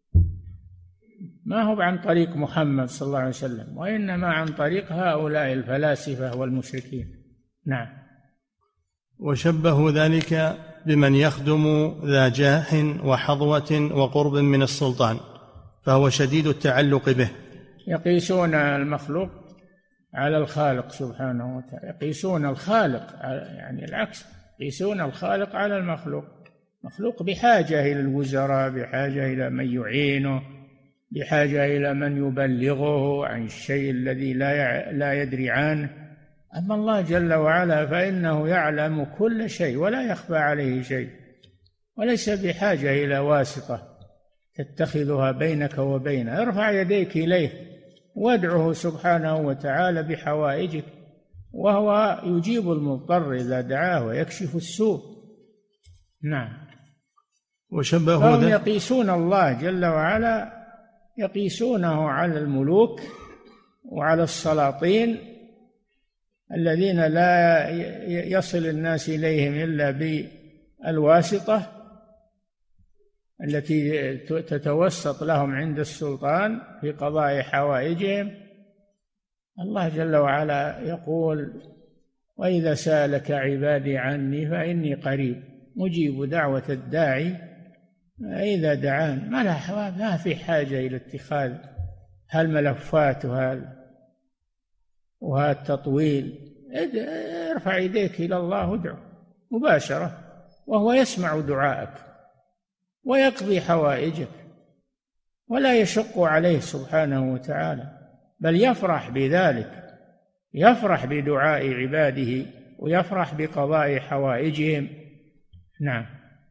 ما هو عن طريق محمد صلى الله عليه وسلم، وإنما عن طريق هؤلاء الفلاسفة والمشركين. نعم.
وشبهوا ذلك بمن يخدم ذا جاه وحظوة وقرب من السلطان، فهو شديد التعلق به.
يقيسون المخلوق على الخالق سبحانه وتعالى، يقيسون الخالق يعني العكس، يقيسون الخالق على المخلوق. مخلوق بحاجة إلى الوزراء، بحاجة إلى من يعينه، بحاجة إلى من يبلغه عن الشيء الذي لا يدري عنه. أما الله جل وعلا فإنه يعلم كل شيء ولا يخفى عليه شيء، وليس بحاجة إلى واسطة تتخذها بينك وبينه. ارفع يديك إليه وادعه سبحانه وتعالى بحوائجك، وهو يجيب المضطر إذا دعاه ويكشف السوء. نعم.
وشبهوا
يقيسون الله جل وعلا، يقيسونه على الملوك وعلى السلاطين الذين لا يصل الناس إليهم إلا بالواسطة التي تتوسط لهم عند السلطان في قضاء حوائجهم. الله جل وعلا يقول: وإذا سألك عبادي عني فإني قريب مجيب دعوة الداعي إذا دعان. ما في حاجة إلى اتخاذ هالملفات وهالتطويل. ارفع يديك إلى الله وادعو مباشرة، وهو يسمع دعاءك ويقضي حوائجك، ولا يشق عليه سبحانه وتعالى، بل يفرح بذلك، يفرح بدعاء عباده ويفرح بقضاء حوائجهم. نعم.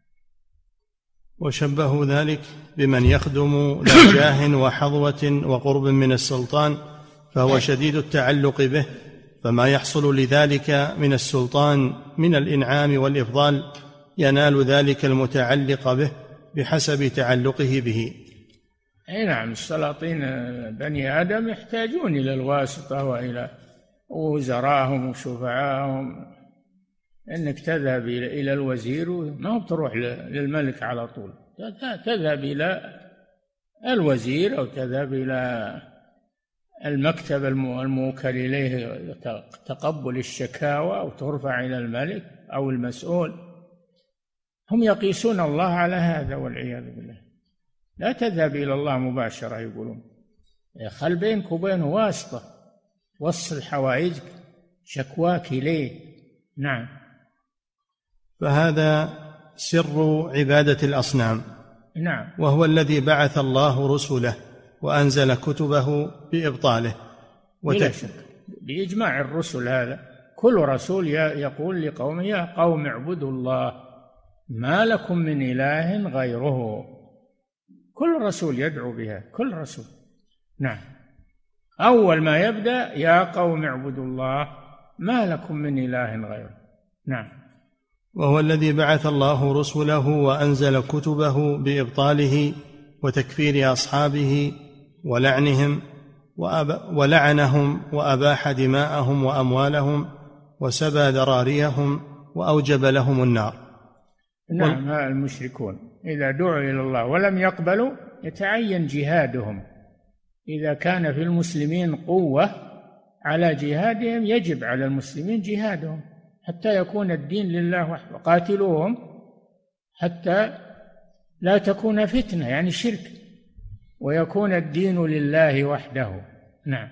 وشبهوا ذلك بمن يخدم ذا جاه وحظوة وقرب من السلطان فهو شديد التعلق به، فما يحصل لذلك من السلطان من الإنعام والإفضال ينال ذلك المتعلق به بحسب تعلقه به.
أي نعم. السلاطين بني آدم يحتاجون إلى الواسطة وإلى وزراهم وشفعاهم. إنك تذهب إلى الوزير ما هو بتروح للملك على طول، تذهب إلى الوزير أو تذهب إلى المكتب الموكل إليه تقبل الشكاوى أو ترفع إلى الملك أو المسؤول. هم يقيسون الله على هذا والعياذ بالله. لا تذهب إلى الله مباشرة، يقولون خل بينك وبينه واسطة، وصل حوائجك شكواك إليه. نعم.
فهذا سر عبادة الأصنام.
نعم.
وهو الذي بعث الله رسله وأنزل كتبه بإبطاله.
بلا شك بإجماع الرسل هذا، كل رسول يقول لقومه: يا قوم اعبدوا الله ما لكم من إله غيره. كل رسول يدعو بها، كل رسول. نعم. أول ما يبدأ: يا قوم اعبدوا الله ما لكم من إله غيره. نعم.
وهو الذي بعث الله رسله وأنزل كتبه بإبطاله وتكفير أصحابه ولعنهم وأباح دماءهم وأموالهم وسبى ذراريهم وأوجب لهم النار.
نعم. المشركون إذا دعوا إلى الله ولم يقبلوا يتعين جهادهم. إذا كان في المسلمين قوة على جهادهم يجب على المسلمين جهادهم حتى يكون الدين لله وحده. قاتلوهم حتى لا تكون فتنة، يعني شرك، ويكون الدين لله وحده. نعم.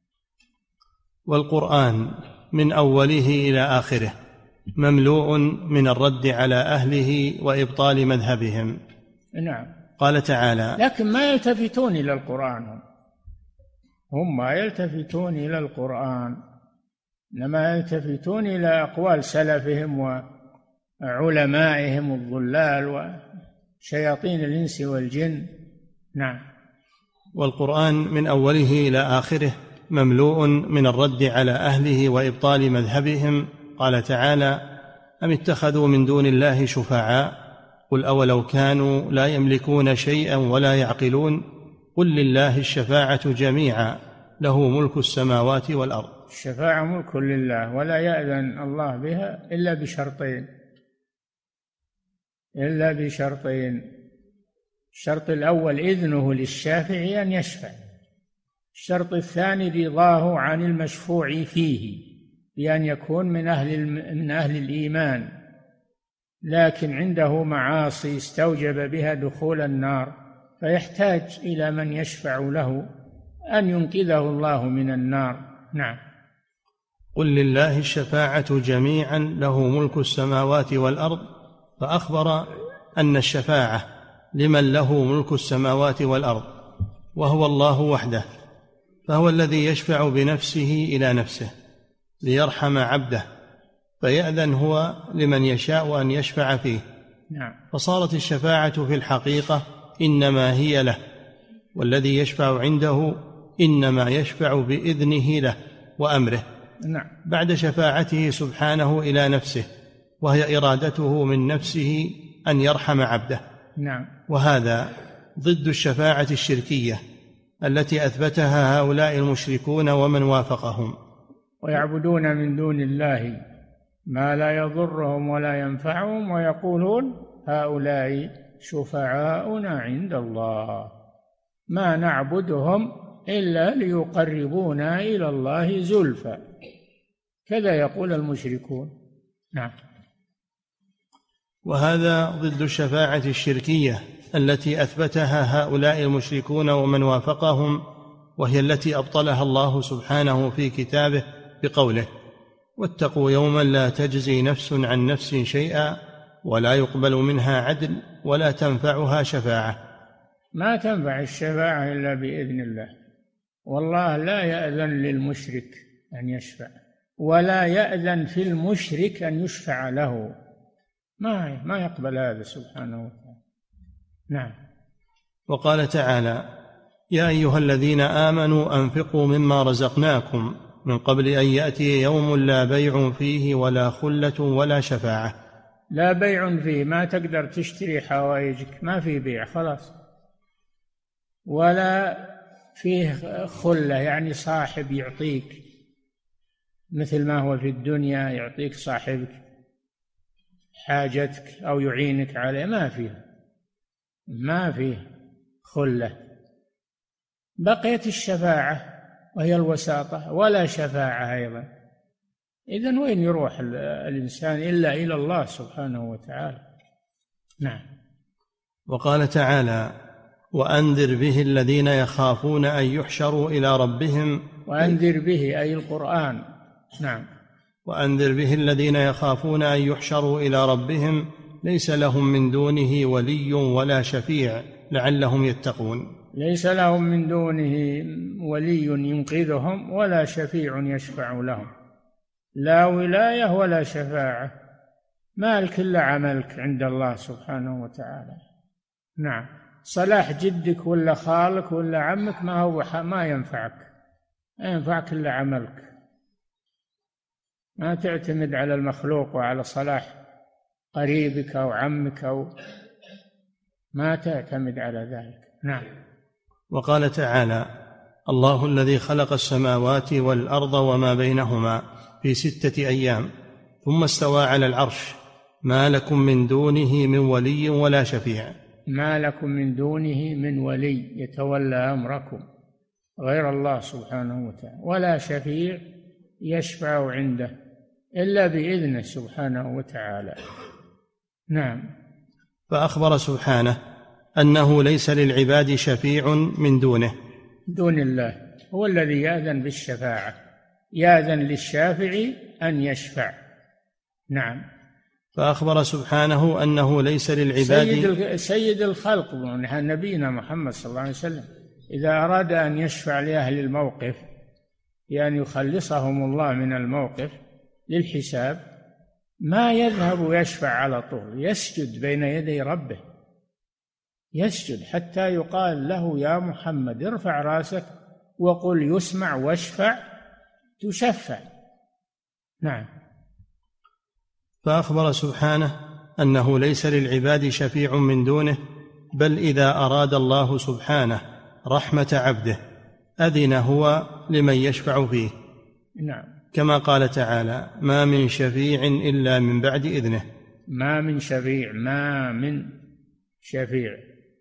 والقرآن من أوله إلى آخره مملوء من الرد على أهله وإبطال مذهبهم.
نعم.
قال تعالى:
لكن ما يلتفتون إلى القرآن، هم ما يلتفتون إلى القرآن، إنما يلتفتون إلى أقوال سلفهم وعلمائهم الضلال وشياطين الإنس والجن. نعم.
والقرآن من أوله إلى آخره مملوء من الرد على أهله وإبطال مذهبهم. قال تعالى: أم اتخذوا من دون الله شفعاء قل أولو كانوا لا يملكون شيئا ولا يعقلون قل لله الشفاعة جميعا له ملك السماوات والأرض.
الشفاعة ملك لله ولا يأذن الله بها إلا بشرطين. الشرط الأول إذنه للشافع أن يشفع. الشرط الثاني رضاه عن المشفوع فيه بأن يكون من أهل الإيمان، لكن عنده معاصي استوجب بها دخول النار، فيحتاج إلى من يشفع له أن ينقذه الله من النار. نعم.
قل لله الشفاعة جميعا له ملك السماوات والأرض، فأخبر أن الشفاعة لمن له ملك السماوات والأرض وهو الله وحده، فهو الذي يشفع بنفسه إلى نفسه ليرحم عبده، فيأذن هو لمن يشاء أن يشفع فيه.
نعم.
فصارت الشفاعة في الحقيقة إنما هي له، والذي يشفع عنده إنما يشفع بإذنه له وأمره.
نعم.
بعد شفاعته سبحانه إلى نفسه، وهي إرادته من نفسه أن يرحم عبده.
نعم.
وهذا ضد الشفاعة الشركية التي أثبتها هؤلاء المشركون ومن وافقهم.
ويعبدون من دون الله ما لا يضرهم ولا ينفعهم ويقولون هؤلاء شفعاؤنا عند الله ما نعبدهم إلا ليقربونا إلى الله زلفى، كذا يقول المشركون. نعم.
وهذا ضد الشفاعة الشركية التي أثبتها هؤلاء المشركون ومن وافقهم، وهي التي أبطلها الله سبحانه في كتابه بقوله: واتقوا يوما لا تجزي نفس عن نفس شيئا ولا يقبل منها عدل ولا تنفعها شفاعة.
ما تنفع الشفاعة إلا بإذن الله، والله لا يأذن للمشرك أن يشفع، ولا يأذن في المشرك أن يشفع له، ما يقبل هذا سبحانه وتعالى. نعم.
وقال تعالى: يا أيها الذين آمنوا أنفقوا مما رزقناكم من قبل أن يأتي يوم لا بيع فيه ولا خلة ولا شفاعة.
لا بيع فيه، ما تقدر تشتري حوائجك، ما في بيع خلاص. ولا فيه خلة، يعني صاحب يعطيك مثل ما هو في الدنيا يعطيك صاحبك حاجتك أو يعينك عليه، ما فيه خلة. بقيت الشفاعة وهي الوساطة، ولا شفاعة أيضا. إذن وين يروح الإنسان إلا إلى الله سبحانه وتعالى. نعم.
وقال تعالى: وأنذر به الذين يخافون أن يحشروا إلى ربهم.
وأنذر به أي القرآن. نعم.
وأنذر به الذين يخافون أن يحشروا إلى ربهم ليس لهم من دونه ولي ولا شفيع لعلهم يتقون.
ليس لهم من دونه ولي ينقذهم ولا شفيع يشفع لهم، لا ولاية ولا شفاعة، مالك إلا عملك عند الله سبحانه وتعالى. نعم. صلاح جدك ولا خالك ولا عمك ما ينفعك إلا عملك. ما تعتمد على المخلوق وعلى صلاح قريبك أو عمك، أو ما تعتمد على ذلك. نعم.
وقال تعالى: الله الذي خلق السماوات والأرض وما بينهما في 6 أيام ثم استوى على العرش ما لكم من دونه من ولي ولا شفيع.
ما لكم من دونه من ولي يتولى أمركم غير الله سبحانه وتعالى، ولا شفيع يشفع عنده إلا بإذنه سبحانه وتعالى. نعم.
فأخبر سبحانه أنه ليس للعباد شفيع من دونه،
دون الله، هو الذي يأذن بالشفاعة، يأذن للشافع أن يشفع. نعم.
فأخبر سبحانه أنه ليس للعباد
سيد الخلق نبينا محمد صلى الله عليه وسلم إذا أراد أن يشفع لأهل الموقف بأن يخلصهم الله من الموقف للحساب ما يذهب ويشفع على طول، يسجد بين يدي ربه، يسجد حتى يقال له: يا محمد ارفع راسك وقل يسمع واشفع تشفع. نعم.
فأخبر سبحانه أنه ليس للعباد شفيع من دونه، بل إذا أراد الله سبحانه رحمة عبده أذن هو لمن يشفع فيه.
نعم.
كما قال تعالى: ما من شفيع إلا من بعد إذنه.
ما من شفيع،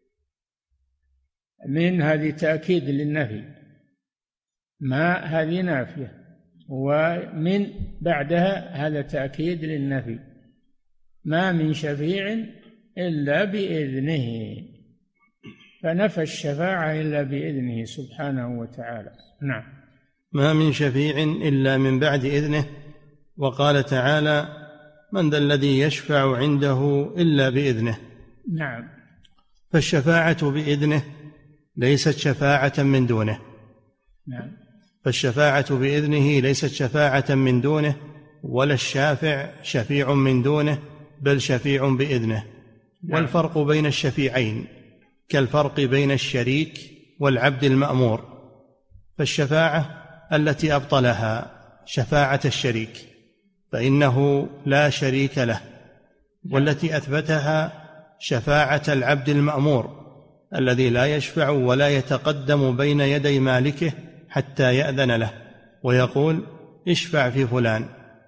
من هذه تأكيد للنفي، ما هذه نافية، ومن بعدها هذا تأكيد للنفي. ما من شفيع إلا بإذنه، فنفى الشفاعة إلا بإذنه سبحانه وتعالى. نعم.
ما من شفيع إلا من بعد إذنه. وقال تعالى: من ذا الذي يشفع عنده إلا بإذنه.
نعم.
فالشفاعة بإذنه ليست شفاعة من دونه.
نعم.
فالشفاعة بإذنه ليست شفاعة من دونه، ولا الشافع شفيع من دونه، بل شفيع بإذنه. نعم. والفرق بين الشفيعين كالفرق بين الشريك والعبد المأمور. فالشفاعة التي أبطلها شفاعة الشريك فإنه لا شريك له، والتي أثبتها شفاعة العبد المأمور الذي لا يشفع ولا يتقدم بين يدي مالكه حتى يأذن له ويقول اشفع في فلان.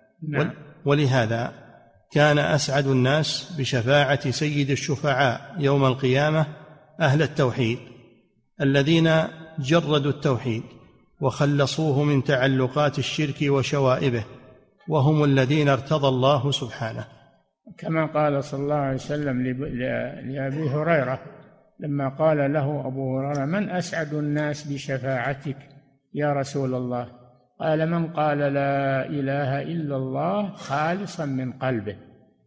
ولهذا كان أسعد الناس بشفاعة سيد الشفعاء يوم القيامة أهل التوحيد الذين جردوا التوحيد وخلصوه من تعلقات الشرك وشوائبه، وهم الذين ارتضى الله سبحانه،
كما قال صلى الله عليه وسلم لأبي هريرة لما قال له أبو هريرة: من أسعد الناس بشفاعتك يا رسول الله؟ قال: من قال لا إله إلا الله خالصا من قلبه.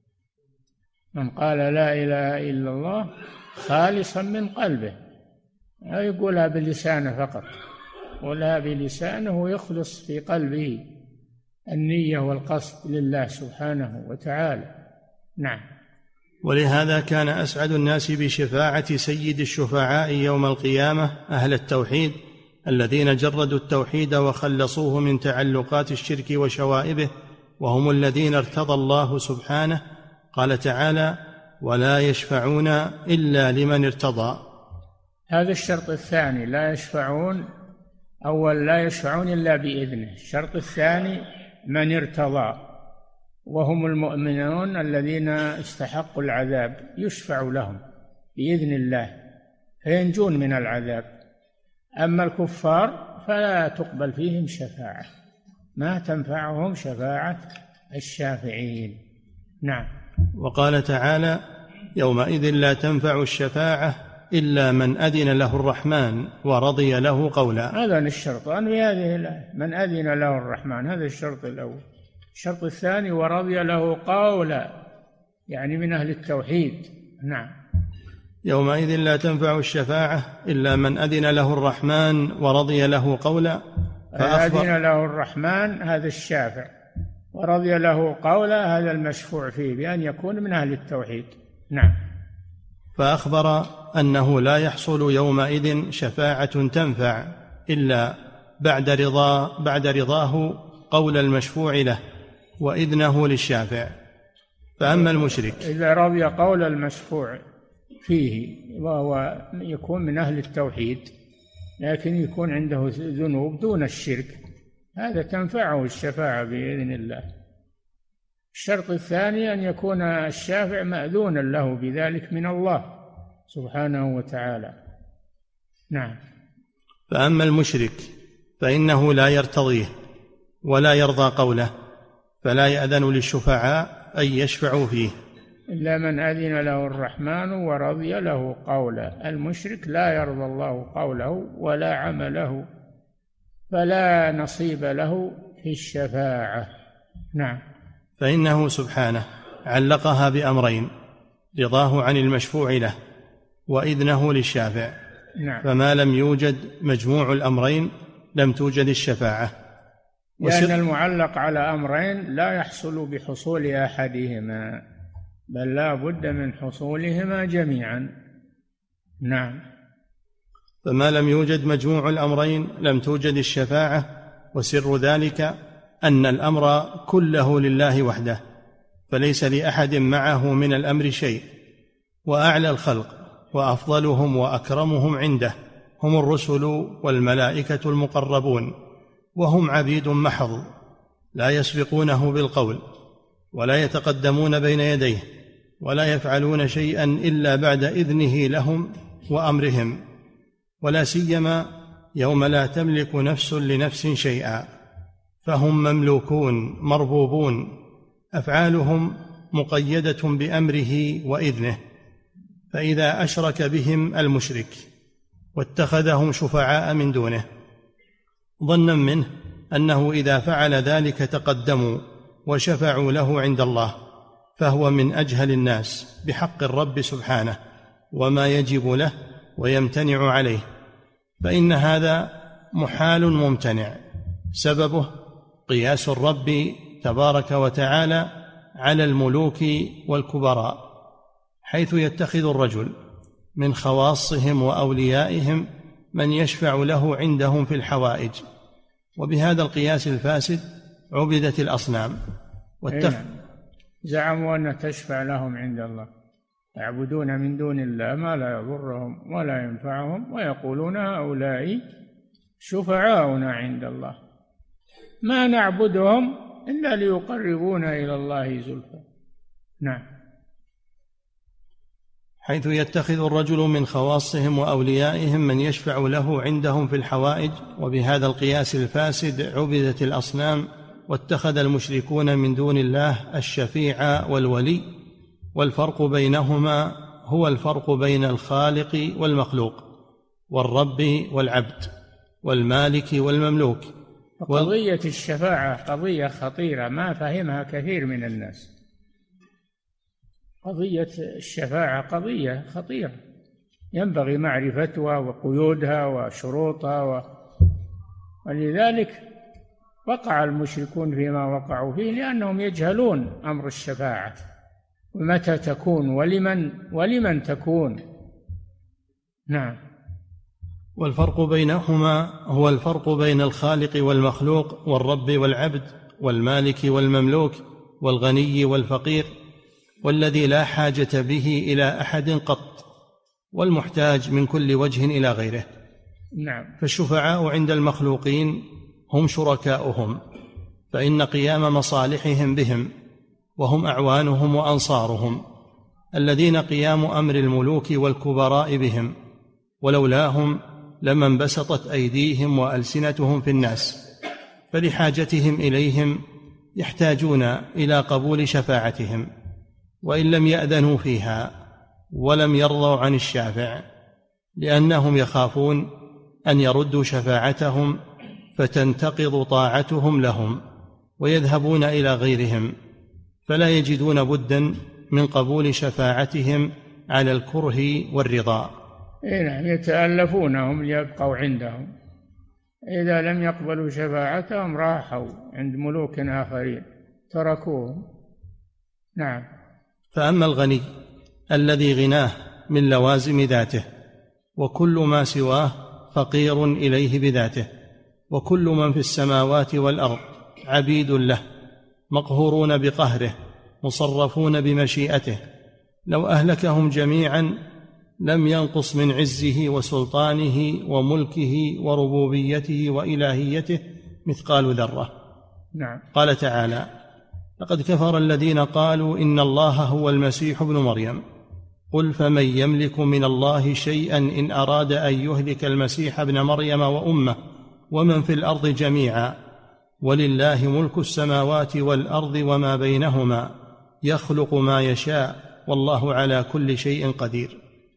من قال لا إله إلا الله خالصا من قلبه، لا يقولها بلسانه فقط، يقولها بلسانه ويخلص في قلبه النية والقصد لله سبحانه وتعالى. نعم.
ولهذا كان أسعد الناس بشفاعة سيد الشفعاء يوم القيامة أهل التوحيد الذين جردوا التوحيد وخلصوه من تعلقات الشرك وشوائبه، وهم الذين ارتضى الله سبحانه. قال تعالى: ولا يشفعون إلا لمن ارتضى.
هذا الشرط الثاني، لا يشفعون، أول لا يشفعون إلا بإذنه. الشرط الثاني من ارتضى، وهم المؤمنون الذين استحقوا العذاب يشفع لهم بإذن الله فينجون من العذاب. أما الكفار فلا تقبل فيهم شفاعة، ما تنفعهم شفاعة الشافعين. نعم.
وقال تعالى: يومئذ لا تنفع الشفاعة إلا من أذن له الرحمن ورضي له قولا.
هذا الشرطان بهذه الآية، من أذن له الرحمن، هذا الشرط الأول. الشرط الثاني ورضي له قولا، يعني من أهل التوحيد. نعم.
يومئذ لا تنفع الشفاعة إلا من أذن له الرحمن ورضي له قولا.
أذن له الرحمن هذا الشافع، ورضي له قولا هذا المشفوع فيه بأن يكون من أهل التوحيد. نعم.
فأخبر أنه لا يحصل يومئذ شفاعة تنفع إلا بعد رضاه قول المشفوع له وإذنه للشافع. فأما المشرك
إذا رضي قول المشفوع فيه وهو يكون من أهل التوحيد لكن يكون عنده ذنوب دون الشرك، هذا تنفعه الشفاعة بإذن الله. الشرط الثاني أن يكون الشافع مأذونا له بذلك من الله سبحانه وتعالى. نعم.
فأما المشرك فإنه لا يرتضيه ولا يرضى قوله، فلا يأذن للشفعاء أن يشفعوا فيه
إلا من أذن له الرحمن ورضي له قوله. المشرك لا يرضى الله قوله ولا عمله، فلا نصيب له في الشفاعة. نعم.
فإنه سبحانه علقها بأمرين: رضاه عن المشفوع له وإذنه للشافع.
نعم.
فما لم يوجد مجموع الأمرين لم توجد الشفاعة.
لأن المعلق على أمرين لا يحصل بحصول أحدهما، بل لا بد من حصولهما جميعا. نعم.
فما لم يوجد مجموع الأمرين لم توجد الشفاعة، وسر ذلك أن الأمر كله لله وحده، فليس لأحد معه من الأمر شيء. وأعلى الخلق وأفضلهم وأكرمهم عنده هم الرسل والملائكة المقربون، وهم عبيد محض لا يسبقونه بالقول ولا يتقدمون بين يديه ولا يفعلون شيئا إلا بعد إذنه لهم وأمرهم، ولا سيما يوم لا تملك نفس لنفس شيئا، فهم مملوكون مربوبون، أفعالهم مقيدة بأمره وإذنه. فإذا أشرك بهم المشرك واتخذهم شفعاء من دونه ظنا منه أنه إذا فعل ذلك تقدموا وشفعوا له عند الله، فهو من أجهل الناس بحق الرب سبحانه وما يجب له ويمتنع عليه، فإن هذا محال ممتنع، سببه قياس الرب تبارك وتعالى على الملوك والكبراء، حيث يتخذ الرجل من خواصهم وأوليائهم من يشفع له عندهم في الحوائج، وبهذا القياس الفاسد عبدت الأصنام
زعموا أن تشفع لهم عند الله. يعبدون من دون الله ما لا يضرهم ولا ينفعهم ويقولون هؤلاء شفعاؤنا عند الله ما نعبدهم إلا ليقربونا إلى الله زلفى. نعم.
حيث يتخذ الرجل من خواصهم وأوليائهم من يشفع له عندهم في الحوائج، وبهذا القياس الفاسد عبدت الأصنام واتخذ المشركون من دون الله الشفيع والولي. والفرق بينهما هو الفرق بين الخالق والمخلوق، والرب والعبد، والمالك والمملوك.
قضية الشفاعة قضية خطيرة ما فهمها كثير من الناس. قضية الشفاعة قضية خطيرة ينبغي معرفتها وقيودها وشروطها ولذلك وقع المشركون فيما وقعوا فيه لأنهم يجهلون أمر الشفاعة ومتى تكون ولمن تكون. نعم.
والفرق بينهما هو الفرق بين الخالق والمخلوق، والرب والعبد، والمالك والمملوك، والغني والفقير، والذي لا حاجة به إلى أحد قط، والمحتاج من كل وجه إلى غيره.
نعم.
فالشفعاء عند المخلوقين هم شركاؤهم، فإن قيام مصالحهم بهم، وهم أعوانهم وأنصارهم الذين قيام أمر الملوك والكبراء بهم، ولولاهم لما انبسطت أيديهم وألسنتهم في الناس، فلحاجتهم إليهم يحتاجون إلى قبول شفاعتهم، وإن لم يأذنوا فيها ولم يرضوا عن الشافع، لأنهم يخافون أن يردوا شفاعتهم فتنتقض طاعتهم لهم ويذهبون إلى غيرهم، فلا يجدون بدا من قبول شفاعتهم على الكره والرضا.
نعم، يتألفونهم ليبقوا عندهم، إذا لم يقبلوا شفاعتهم راحوا عند ملوك آخرين تركوهم. نعم.
فأما الغني الذي غناه من لوازم ذاته، وكل ما سواه فقير إليه بذاته، وكل من في السماوات والأرض عبيد له مقهورون بقهره مصرفون بمشيئته، لو أهلكهم جميعا لم ينقص من عزه وسلطانه وملكه وربوبيته وإلهيته مثقال ذرة.
نعم.
قال تعالى: لقد كفر الذين قالوا إن الله هو المسيح ابن مريم، قل فمن يملك من الله شيئا إن أراد أن يهلك المسيح ابن مريم وأمه ومن في الأرض جميعا، ولله ملك السماوات والأرض وما بينهما يخلق ما يشاء والله على كل شيء قدير.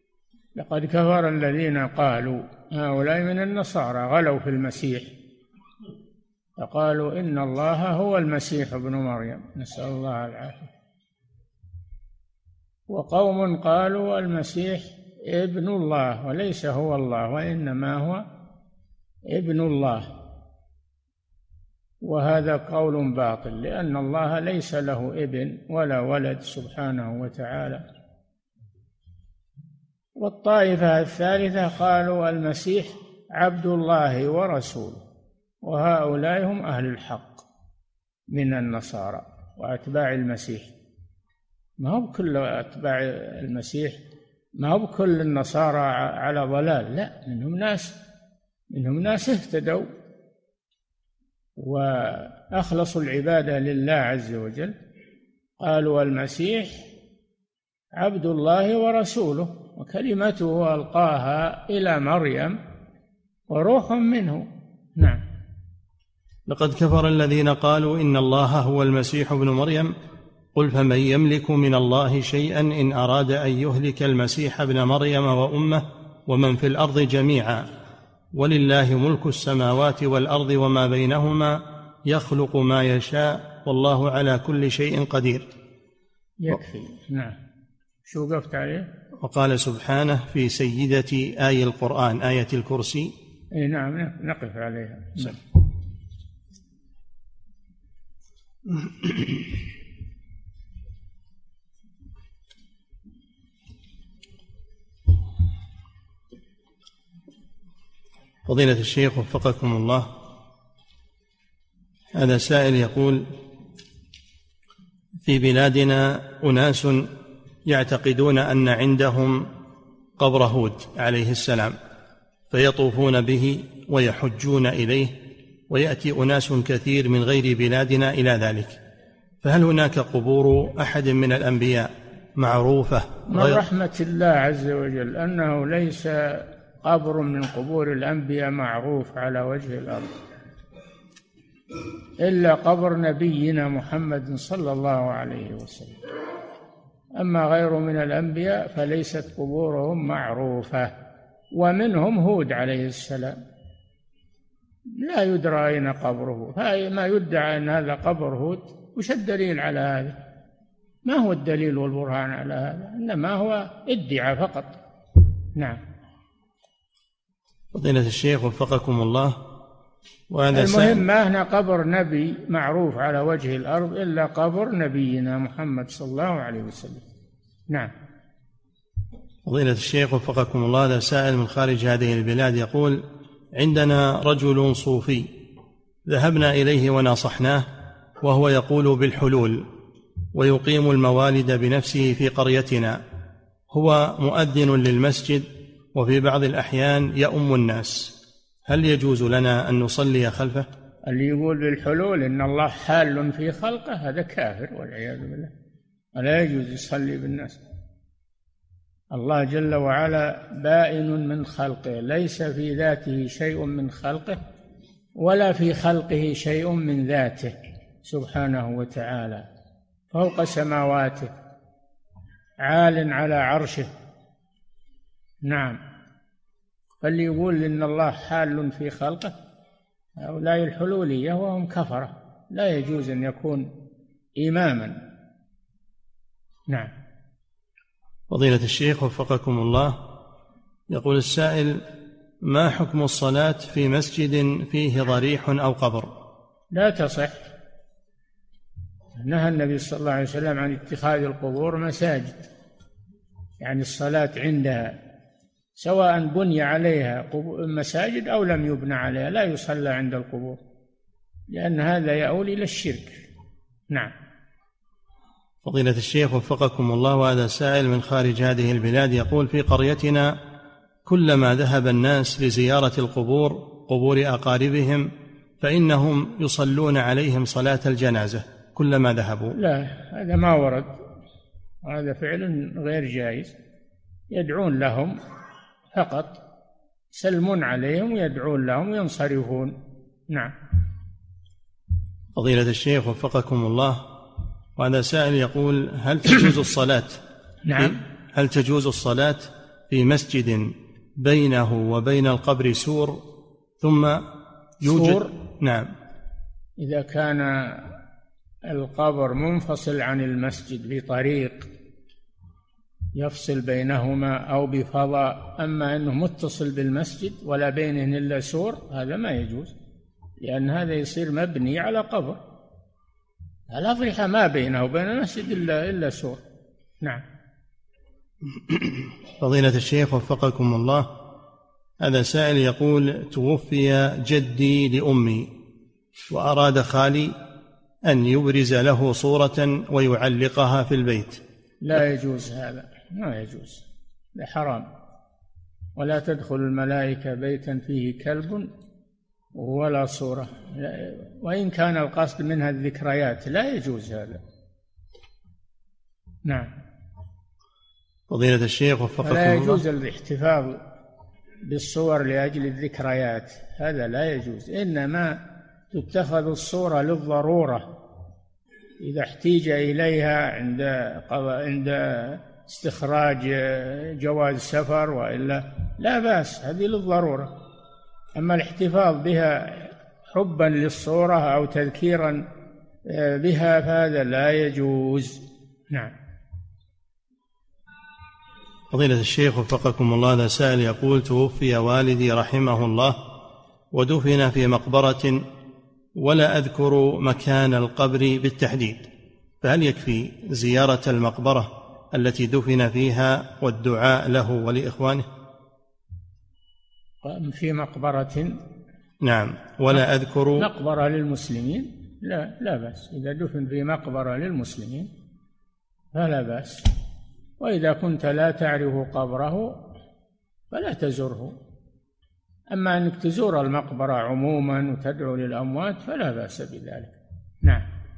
لقد كفر الذين قالوا، هؤلاء من النصارى غلوا في المسيح فقالوا إن الله هو المسيح ابن مريم، نسأل الله العافية، وقوم قالوا المسيح ابن الله وليس هو الله وإنما هو ابن الله، وهذا قول باطل لأن الله ليس له ابن ولا ولد سبحانه وتعالى. والطائفة الثالثة قالوا المسيح عبد الله ورسوله، وهؤلاء هم أهل الحق من النصارى وأتباع المسيح. ما هو بكل أتباع المسيح، ما هو بكل النصارى على ضلال، لا، منهم ناس اهتدوا وأخلصوا العبادة لله عز وجل. قالوا المسيح عبد الله ورسوله وكلمته ألقاها إلى مريم وروح منه. نعم.
لقد كفر الذين قالوا إن الله هو المسيح ابن مريم، قل فمن يملك من الله شيئا إن أراد أن يهلك المسيح ابن مريم وأمه ومن في الأرض جميعا، ولله ملك السماوات والأرض وما بينهما يخلق ما يشاء والله على كل شيء قدير.
يكفي. نعم. شو وقفت عليه؟
وقال سبحانه في سيدة آي القرآن آية الكرسي.
نعم، نقف عليها. نعم.
فضيلة الشيخ وفقكم الله، هذا سائل يقول: في بلادنا أناس يعتقدون أن عندهم قبر هود عليه السلام، فيطوفون به ويحجون إليه، ويأتي أناس كثير من غير بلادنا إلى ذلك، فهل هناك قبور أحد من الأنبياء معروفة؟
من رحمة الله عز وجل أنه ليس قبر من قبور الأنبياء معروف على وجه الأرض إلا قبر نبينا محمد صلى الله عليه وسلم. أما غيره من الأنبياء فليست قبورهم معروفة، ومنهم هود عليه السلام لا يدرى أين قبره. ما يدعى أن هذا قبر هود، وش الدليل على هذا؟ ما هو الدليل والبرهان على هذا؟ إنما هو ادعاء فقط. نعم.
فضيلة الشيخ وفقكم الله،
المهم ما هنا قبر نبي معروف على وجه الأرض إلا قبر نبينا محمد صلى الله عليه وسلم. نعم.
فضيلة الشيخ وفقكم الله، هذا سائل من خارج هذه البلاد يقول: عندنا رجل صوفي ذهبنا إليه وناصحناه، وهو يقول بالحلول ويقيم الموالد بنفسه في قريتنا، هو مؤذن للمسجد وفي بعض الأحيان يؤم الناس، هل يجوز لنا أن نصلي خلفه؟
اللي يقول بالحلول إن الله حال في خلقه هذا كافر والعياذ بالله، ولا يجوز يصلي بالناس. الله جل وعلا بائن من خلقه، ليس في ذاته شيء من خلقه ولا في خلقه شيء من ذاته سبحانه وتعالى، فوق سماواته، عال على عرشه. نعم. فاللي يقول إن الله حال في خلقه هؤلاء الحلولية وهم كفرة، لا يجوز أن يكون إماما. نعم.
فضيلة الشيخ وفقكم الله، يقول السائل: ما حكم الصلاة في مسجد فيه ضريح أو قبر؟
لا تصح. نهى النبي صلى الله عليه وسلم عن اتخاذ القبور مساجد، يعني الصلاة عندها، سواء بني عليها مساجد أو لم يبنى عليها، لا يصلى عند القبور، لأن هذا يؤول إلى الشرك. نعم.
فضيلة الشيخ وفقكم الله، وهذا سائل من خارج هذه البلاد يقول: في قريتنا كلما ذهب الناس لزيارة القبور، قبور أقاربهم، فإنهم يصلون عليهم صلاة الجنازة كلما ذهبوا.
لا، هذا ما ورد، هذا فعل غير جائز. يدعون لهم فقط، يسلمون عليهم ويدعون لهم وينصرفون. نعم.
فضيلة الشيخ وفقكم الله، وهذا سائل يقول: هل تجوز الصلاة
نعم.
هل تجوز الصلاة في مسجد بينه وبين القبر سور ثم يوجد
سور؟
نعم.
إذا كان القبر منفصل عن المسجد بطريق يفصل بينهما أو بفضاء، أما أنه متصل بالمسجد ولا بينه إلا سور، هذا ما يجوز، لأن هذا يصير مبني على قبر. الأضرحة ما بينه وبين المسجد إلا سور. نعم.
فضيلة الشيخ وفقكم الله، هذا سائل يقول: توفي جدي لأمي وأراد خالي أن يبرز له صورة ويعلقها في البيت.
لا يجوز هذا، ما يجوز، ده حرام. ولا تدخل الملائكة بيتا فيه كلب ولا صورة، وإن كان القصد منها الذكريات، لا يجوز هذا. نعم.
فضيلة الشيخ وفقكم الله،
لا يجوز الاحتفاظ بالصور لأجل الذكريات، هذا لا يجوز. إنما تتخذ الصورة للضرورة، إذا احتيج إليها عند استخراج جواز سفر وإلا لا بأس، هذه للضرورة. أما الاحتفاظ بها حبا للصورة أو تذكيرا بها فهذا لا يجوز. نعم.
فضيلة الشيخ وفقكم الله، هذا سائل يقول: توفي والدي رحمه الله ودفن في مقبرة ولا أذكر مكان القبر بالتحديد، فهل يكفي زيارة المقبرة التي دفن فيها والدعاء له ولإخوانه؟
في مقبرة،
نعم، ولا أذكر
مقبرة للمسلمين، لا بأس. إذا دفن في مقبرة للمسلمين فلا بأس. وإذا كنت لا تعرف قبره فلا تزره. أما أنك تزور المقبرة عموما وتدعو للأموات فلا بأس بذلك. نعم.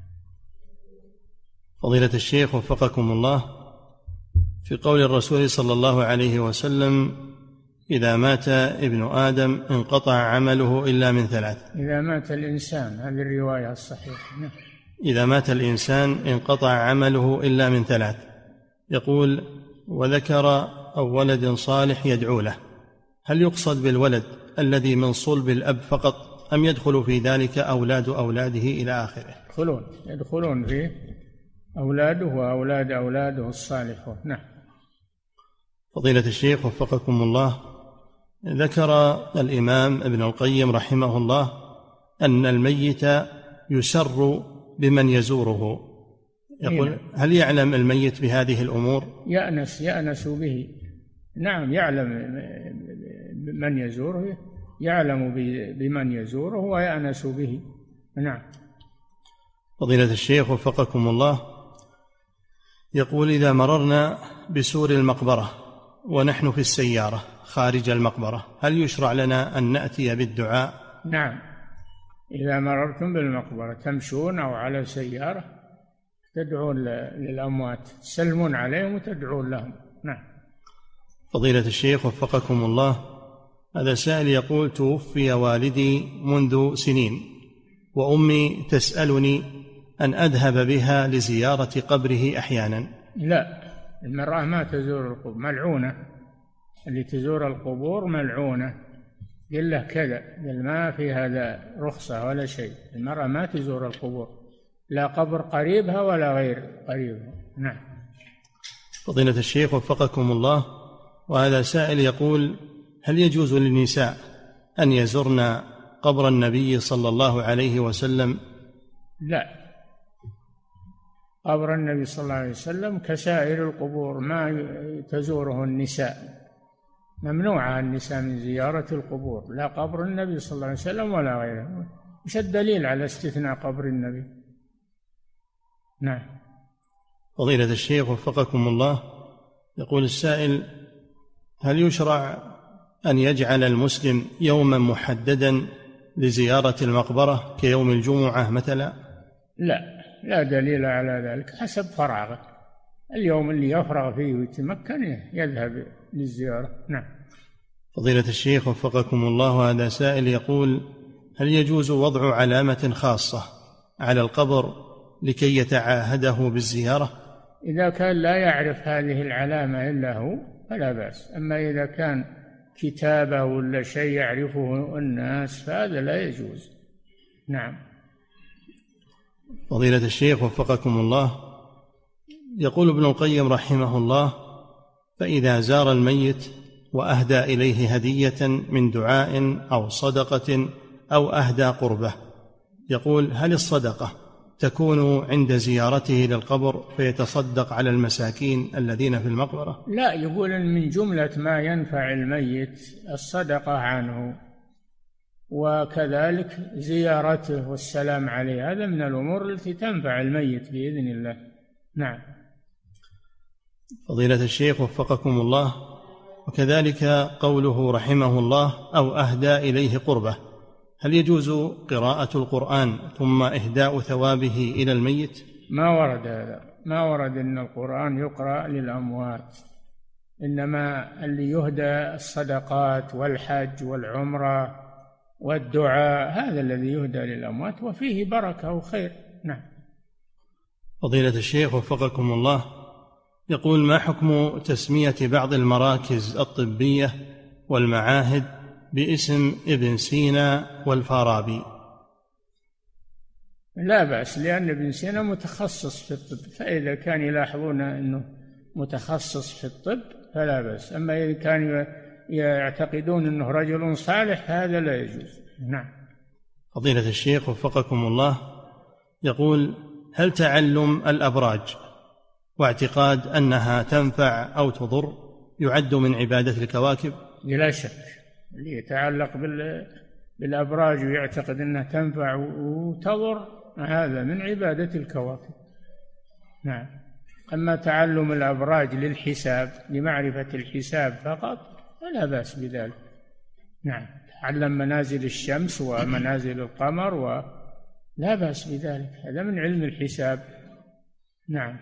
فضيلة الشيخ وفقكم الله، في قول الرسول صلى الله عليه وسلم: إذا مات ابن آدم انقطع عمله إلا من ثلاث.
إذا مات الإنسان، هذه الرواية الصحيحة. نعم.
إذا مات الإنسان انقطع عمله إلا من ثلاث. يقول: وذكر أو ولد صالح يدعو له. هل يقصد بالولد الذي من صلب الأب فقط، أم يدخل في ذلك أولاد أولاده إلى آخره؟
يدخلون فيه أولاده وأولاد أولاده الصالحون. نعم.
فضيلة الشيخ وفقكم الله، ذكر الإمام ابن القيم رحمه الله أن الميت يسر بمن يزوره. يقول: هل يعلم الميت بهذه الأمور؟
يأنس به. نعم، يعلم من يزوره، يعلم بمن يزوره ويأنس به. نعم.
فضيلة الشيخ وفقكم الله، يقول: إذا مررنا بسور المقبرة ونحن في السيارة خارج المقبرة، هل يشرع لنا أن نأتي بالدعاء؟
نعم، إذا مررتم بالمقبرة تمشون أو على سيارة تدعون للأموات، تسلمون عليهم وتدعون لهم. نعم.
فضيلة الشيخ وفقكم الله، هذا سائل يقول: توفي والدي منذ سنين، وأمي تسألني أن أذهب بها لزيارة قبره أحيانا.
لا، المرأة ما تزور القبور، ملعونة. اللي تزور القبور ملعونة. قل له كذا، قل ما في هذا رخصة ولا شيء. المرأة ما تزور القبور، لا قبر قريبها ولا غير قريبها. نعم.
فضيلة الشيخ وفقكم الله، وهذا سائل يقول: هل يجوز للنساء أن يزرن قبر النبي صلى الله عليه وسلم؟
لا، قبر النبي صلى الله عليه وسلم كسائر القبور ما تزوره النساء. ممنوع النساء من زيارة القبور، لا قبر النبي صلى الله عليه وسلم ولا غيره. وش الدليل على استثناء قبر النبي؟ نعم.
فضيلة الشيخ وفقكم الله، يقول السائل: هل يشرع أن يجعل المسلم يوما محددا لزيارة المقبرة كيوم الجمعة مثلا؟
لا دليل على ذلك، حسب فراغه. اليوم اللي يفرغ فيه ويتمكن يذهب للزيارة. نعم.
فضيلة الشيخ وفقكم الله، هذا سائل يقول: هل يجوز وضع علامة خاصة على القبر لكي يتعاهده بالزيارة؟
إذا كان لا يعرف هذه العلامة إلا هو فلا بأس. أما إذا كان كتابة ولا شيء يعرفه الناس فهذا لا يجوز. نعم.
فضيلة الشيخ وفقكم الله، يقول ابن القيم رحمه الله: فإذا زار الميت وأهدى إليه هدية من دعاء أو صدقة أو أهدى قربة، يقول: هل الصدقة تكون عند زيارته للقبر فيتصدق على المساكين الذين في المقبرة؟
لا، يقول إن من جملة ما ينفع الميت الصدقة عنه، وكذلك زيارته والسلام عليه، هذا من الأمور التي تنفع الميت بإذن الله. نعم.
فضيلة الشيخ وفقكم الله، وكذلك قوله رحمه الله: أو أهدى إليه قربة، هل يجوز قراءة القرآن ثم إهداء ثوابه إلى الميت؟
ما ورد هذا، ما ورد أن القرآن يقرأ للأموات، إنما اللي يهدى الصدقات والحج والعمرة والدعاء، هذا الذي يهدى للأموات وفيه بركة وخير. نعم.
فضيلة الشيخ وفقكم الله، يقول: ما حكم تسمية بعض المراكز الطبية والمعاهد باسم ابن سينا والفارابي؟
لا بأس، لأن ابن سينا متخصص في الطب، فإذا كان يلاحظون أنه متخصص في الطب فلا بأس. أما إذا كانوا يعتقدون أنه رجل صالح هذا لا يجوز. نعم.
فضيلة الشيخ وفقكم الله، يقول: هل تعلم الأبراج واعتقاد أنها تنفع أو تضر يعد من عبادة الكواكب؟
بلا شك، اللي يتعلق بالأبراج ويعتقد أنها تنفع وتضر هذا من عبادة الكواكب. نعم. أما تعلم الأبراج للحساب لمعرفة الحساب فقط فلا بأس بذلك. نعم، تعلم منازل الشمس ومنازل القمر ولا بأس بذلك، هذا من علم الحساب. نعم.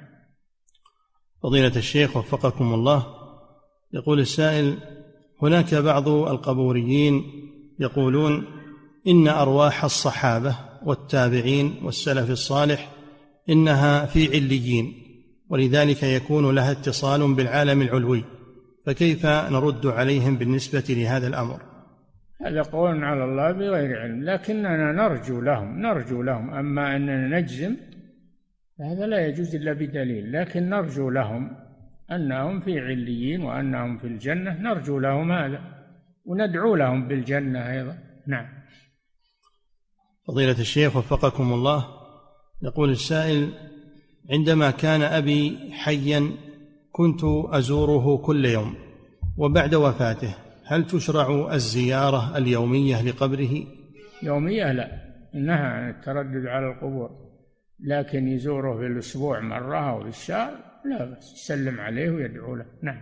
فضيلة الشيخ وفقكم الله، يقول السائل: هناك بعض القبوريين يقولون إن أرواح الصحابة والتابعين والسلف الصالح إنها في عليين، ولذلك يكون لها اتصال بالعالم العلوي، فكيف نرد عليهم بالنسبة لهذا الأمر؟
هذا قول على الله بغير علم، لكننا نرجو لهم، أما أننا نجزم هذا لا يجوز إلا بدليل، لكن نرجو لهم أنهم في عليين وأنهم في الجنة، نرجو لهم هذا وندعو لهم بالجنة أيضا. نعم.
فضيلة الشيخ وفقكم الله، يقول السائل: عندما كان أبي حيا كنت أزوره كل يوم، وبعد وفاته هل تشرع الزيارة اليومية لقبره؟
يومية لا، إنها عن التردد على القبور، لكن يزوره في الأسبوع مرة أو في الشهر لا بس، يسلم عليه ويدعو له. نعم.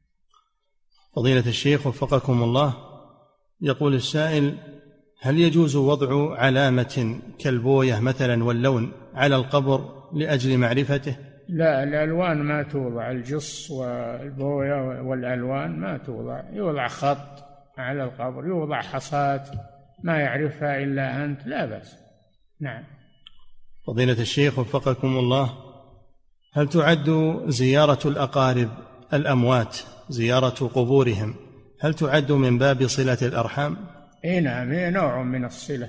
فضيلة الشيخ وفقكم الله، يقول السائل: هل يجوز وضع علامة كالبوية مثلا واللون على القبر لأجل معرفته؟
لا، الألوان ما توضع، الجص والبوية والألوان ما توضع، يوضع خط على القبر، يوضع حصاة ما يعرفها إلا أنت، لا بأس. نعم.
فضيلة الشيخ وفقكم الله، هل تعد زيارة الأقارب الأموات، زيارة قبورهم، هل تعد من باب صلة الأرحام؟
نعم، هي نوع من الصلة،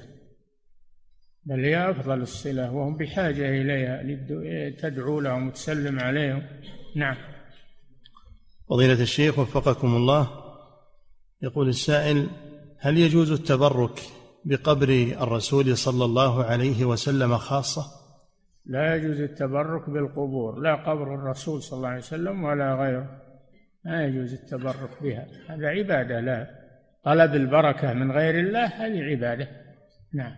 بل هي أفضل الصلة، وهم بحاجة إليها تدعو لهم وتسلم عليهم. نعم.
فضيلة الشيخ وفقكم الله، يقول السائل: هل يجوز التبرك بقبر الرسول صلى الله عليه وسلم خاصة؟
لا يجوز التبرك بالقبور، لا قبر الرسول صلى الله عليه وسلم ولا غيره، لا يجوز التبرك بها، هذا عبادة، لا طلب البركة من غير الله هذه عبادة. نعم.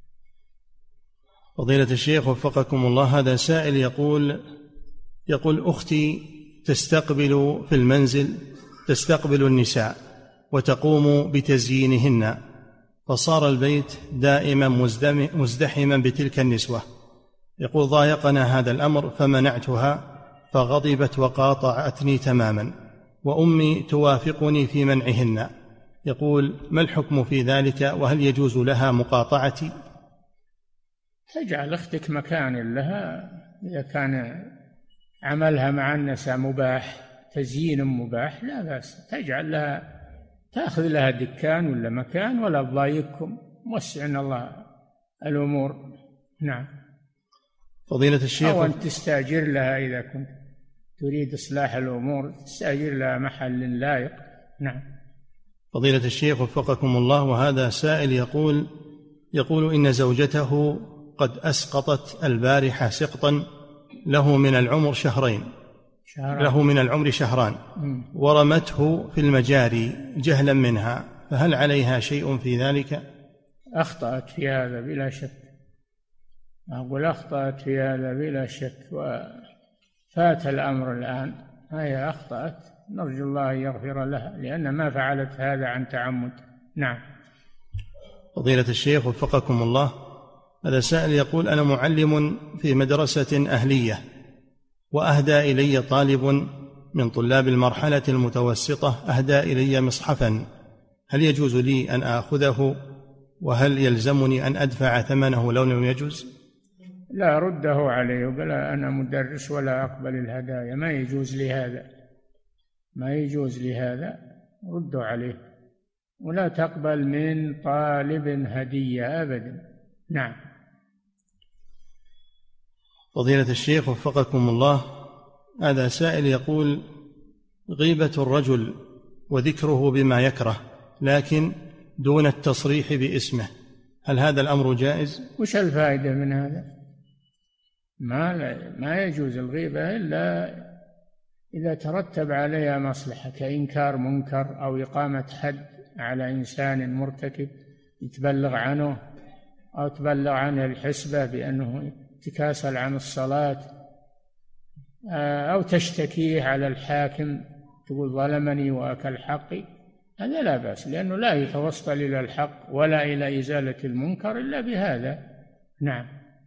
فضيلة الشيخ وفقكم الله، هذا سائل يقول أختي تستقبل في المنزل، تستقبل النساء وتقوم بتزيينهن، فصار البيت دائما مزدحما بتلك النسوة. يقول: ضايقنا هذا الأمر فمنعتها، فغضبت وقاطعتني تماما، وأمي توافقني في منعهن. يقول: ما الحكم في ذلك، وهل يجوز لها مقاطعتي؟
تجعل أختك مكان لها، إذا كان عملها مع النساء مباح، تزيين مباح، لا بأس، تجعل لها، تأخذ لها دكان ولا مكان، ولا تضايقكم، وسعنا الله الأمور. نعم.
فضيلة الشيخ،
أو أن تستأجر لها إذا كنت تريد إصلاح الأمور، تستأجر لها محل لائق. نعم.
فضيلة الشيخ وفقكم الله، وهذا سائل يقول إن زوجته قد أسقطت البارحة سقطا له من العمر شهران، ورمته في المجاري جهلا منها، فهل عليها شيء في ذلك؟
أخطأت في هذا بلا شك، أقول أخطأت في هذا بلا شك، وفات الأمر الآن، هي أخطأت، نرجو الله يغفر لها، لأن ما فعلت هذا عن تعمد. نعم.
فضيلة الشيخ وفقكم الله، هذا سائل يقول: أنا معلم في مدرسة أهلية، وأهدى إلي طالب من طلاب المرحلة المتوسطة أهدى إلي مصحفا، هل يجوز لي أن آخذه، وهل يلزمني أن أدفع ثمنه لو لم يجوز؟
لا، رده عليه وقال: أنا مدرس ولا أقبل الهدايا، ما يجوز لي هذا، رده عليه، ولا تقبل من طالب هدية أبدا. نعم.
فضيلة الشيخ وفقكم الله، هذا سائل يقول: غيبة الرجل وذكره بما يكره لكن دون التصريح باسمه، هل هذا الأمر جائز؟
وش الفائدة من هذا؟ ما يجوز الغيبة إلا إذا ترتب عليها مصلحة، كإنكار منكر أو إقامة حد على إنسان مرتكب يتبلغ عنه، أو تبلغ عنه الحسبة بأنه تكاسل عن الصلاة، أو تشتكيه على الحاكم، تقول ظلمني وأكل حقي، هذا لا بأس، لأنه لا يتوصل إلى الحق ولا إلى إزالة المنكر إلا بهذا. نعم.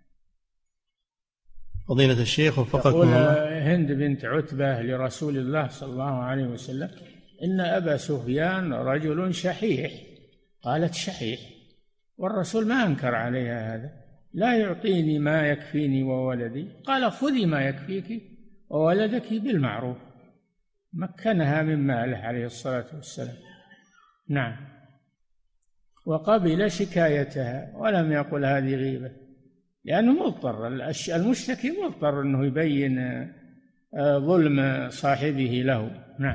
فضيلة الشيخ وفقكم الله.
هند بنت عتبة لرسول الله صلى الله عليه وسلم: إن أبا سفيان رجل شحيح. قالت: شحيح؟ والرسول ما أنكر عليها هذا، لا يعطيني ما يكفيني وولدي. قال: خذي ما يكفيك وولدك بالمعروف. مكنها من ماله عليه الصلاة والسلام. نعم. وقبل شكايتها ولم يقل هذه غيبة، لأنه مضطر، المشتكي مضطر أنه يبين ظلم صاحبه له. نعم.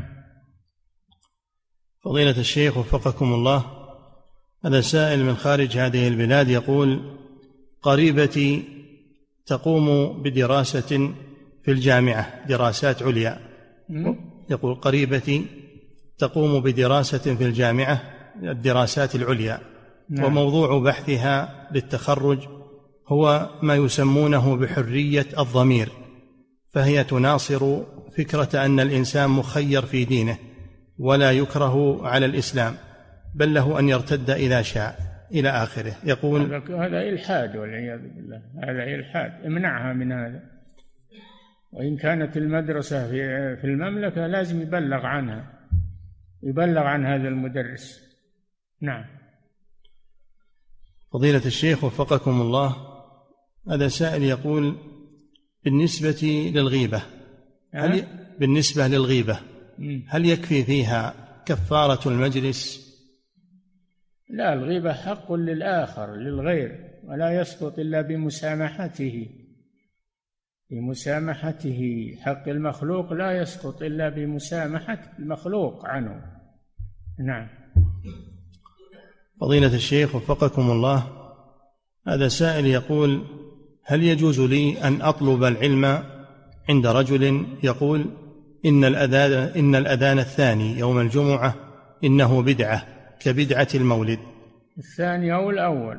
فضيلة الشيخ وفقكم الله، هذا سائل من خارج هذه البلاد يقول: قريبتي تقوم بدراسة في الجامعة، دراسات عليا. يقول: قريبتي تقوم بدراسة في الجامعة، الدراسات العليا. نعم. وموضوع بحثها للتخرج هو ما يسمونه بحرية الضمير، فهي تناصر فكرة أن الإنسان مخير في دينه ولا يكره على الإسلام، بل له أن يرتد إذا شاء، إلى آخره. يقول:
هذا إلحاد والعياذ بالله، هذا إلحاد، امنعها من هذا. وإن كانت المدرسة في المملكة لازم يبلغ عنها، يبلغ عن هذا المدرس. نعم.
فضيلة الشيخ وفقكم الله، هذا سائل يقول: بالنسبة للغيبة، بالنسبة للغيبة هل يكفي فيها كفارة المجلس؟
لا، الغيبة حق للآخر للغير، ولا يسقط إلا بمسامحته. بمسامحته، حق المخلوق لا يسقط إلا بمسامحة المخلوق عنه. نعم.
فضيلة الشيخ وفقكم الله، هذا سائل يقول: هل يجوز لي أن أطلب العلم عند رجل يقول إن الأذان الثاني يوم الجمعة إنه بدعة كبدعة المولد؟
الثاني أو الأول؟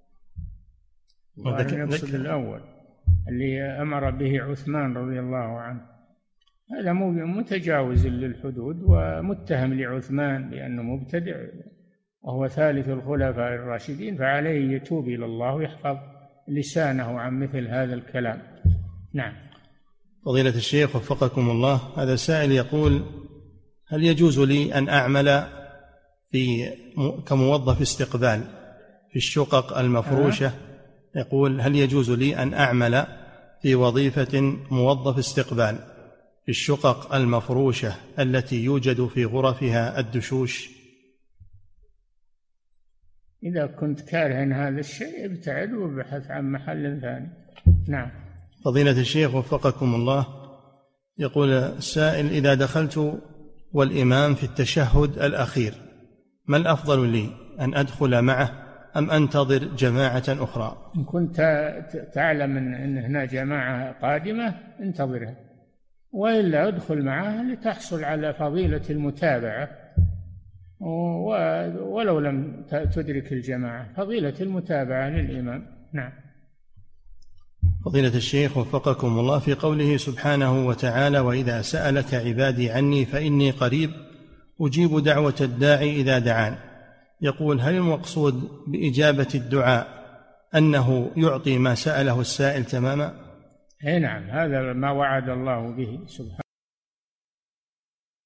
يقصد الأول اللي أمر به عثمان رضي الله عنه، هذا متجاوز للحدود ومتهم لعثمان بأنه مبتدع، وهو ثالث الخلفاء الراشدين، فعليه يتوب إلى الله ويحفظ لسانه عن مثل هذا الكلام. نعم.
فضيلة الشيخ وفقكم الله، هذا سائل يقول: هل يجوز لي أن أعمل كموظف استقبال في الشقق المفروشة؟ يقول: هل يجوز لي أن أعمل في وظيفة موظف استقبال في الشقق المفروشة التي يوجد في غرفها الدشوش؟
إذا كنت كارها هذا الشيء ابتعد وابحث عن محل ثاني. نعم.
فضيلة الشيخ وفقكم الله، يقول السائل: إذا دخلت والإمام في التشهد الأخير، ما الأفضل لي، أن أدخل معه أم أنتظر جماعة أخرى؟
إن كنت تعلم أن هنا جماعة قادمة انتظرها، وإلا ادخل معها لتحصل على فضيلة المتابعة، ولو لم تدرك الجماعة، فضيلة المتابعة للإمام. نعم.
فضيلة الشيخ وفقكم الله، في قوله سبحانه وتعالى: وإذا سألك عبادي عني فإني قريب أجيب دعوة الداعي إذا دعان، يقول: هل المقصود بإجابة الدعاء أنه يعطي ما سأله السائل تماما؟
نعم، هذا ما وعد الله به سبحانه.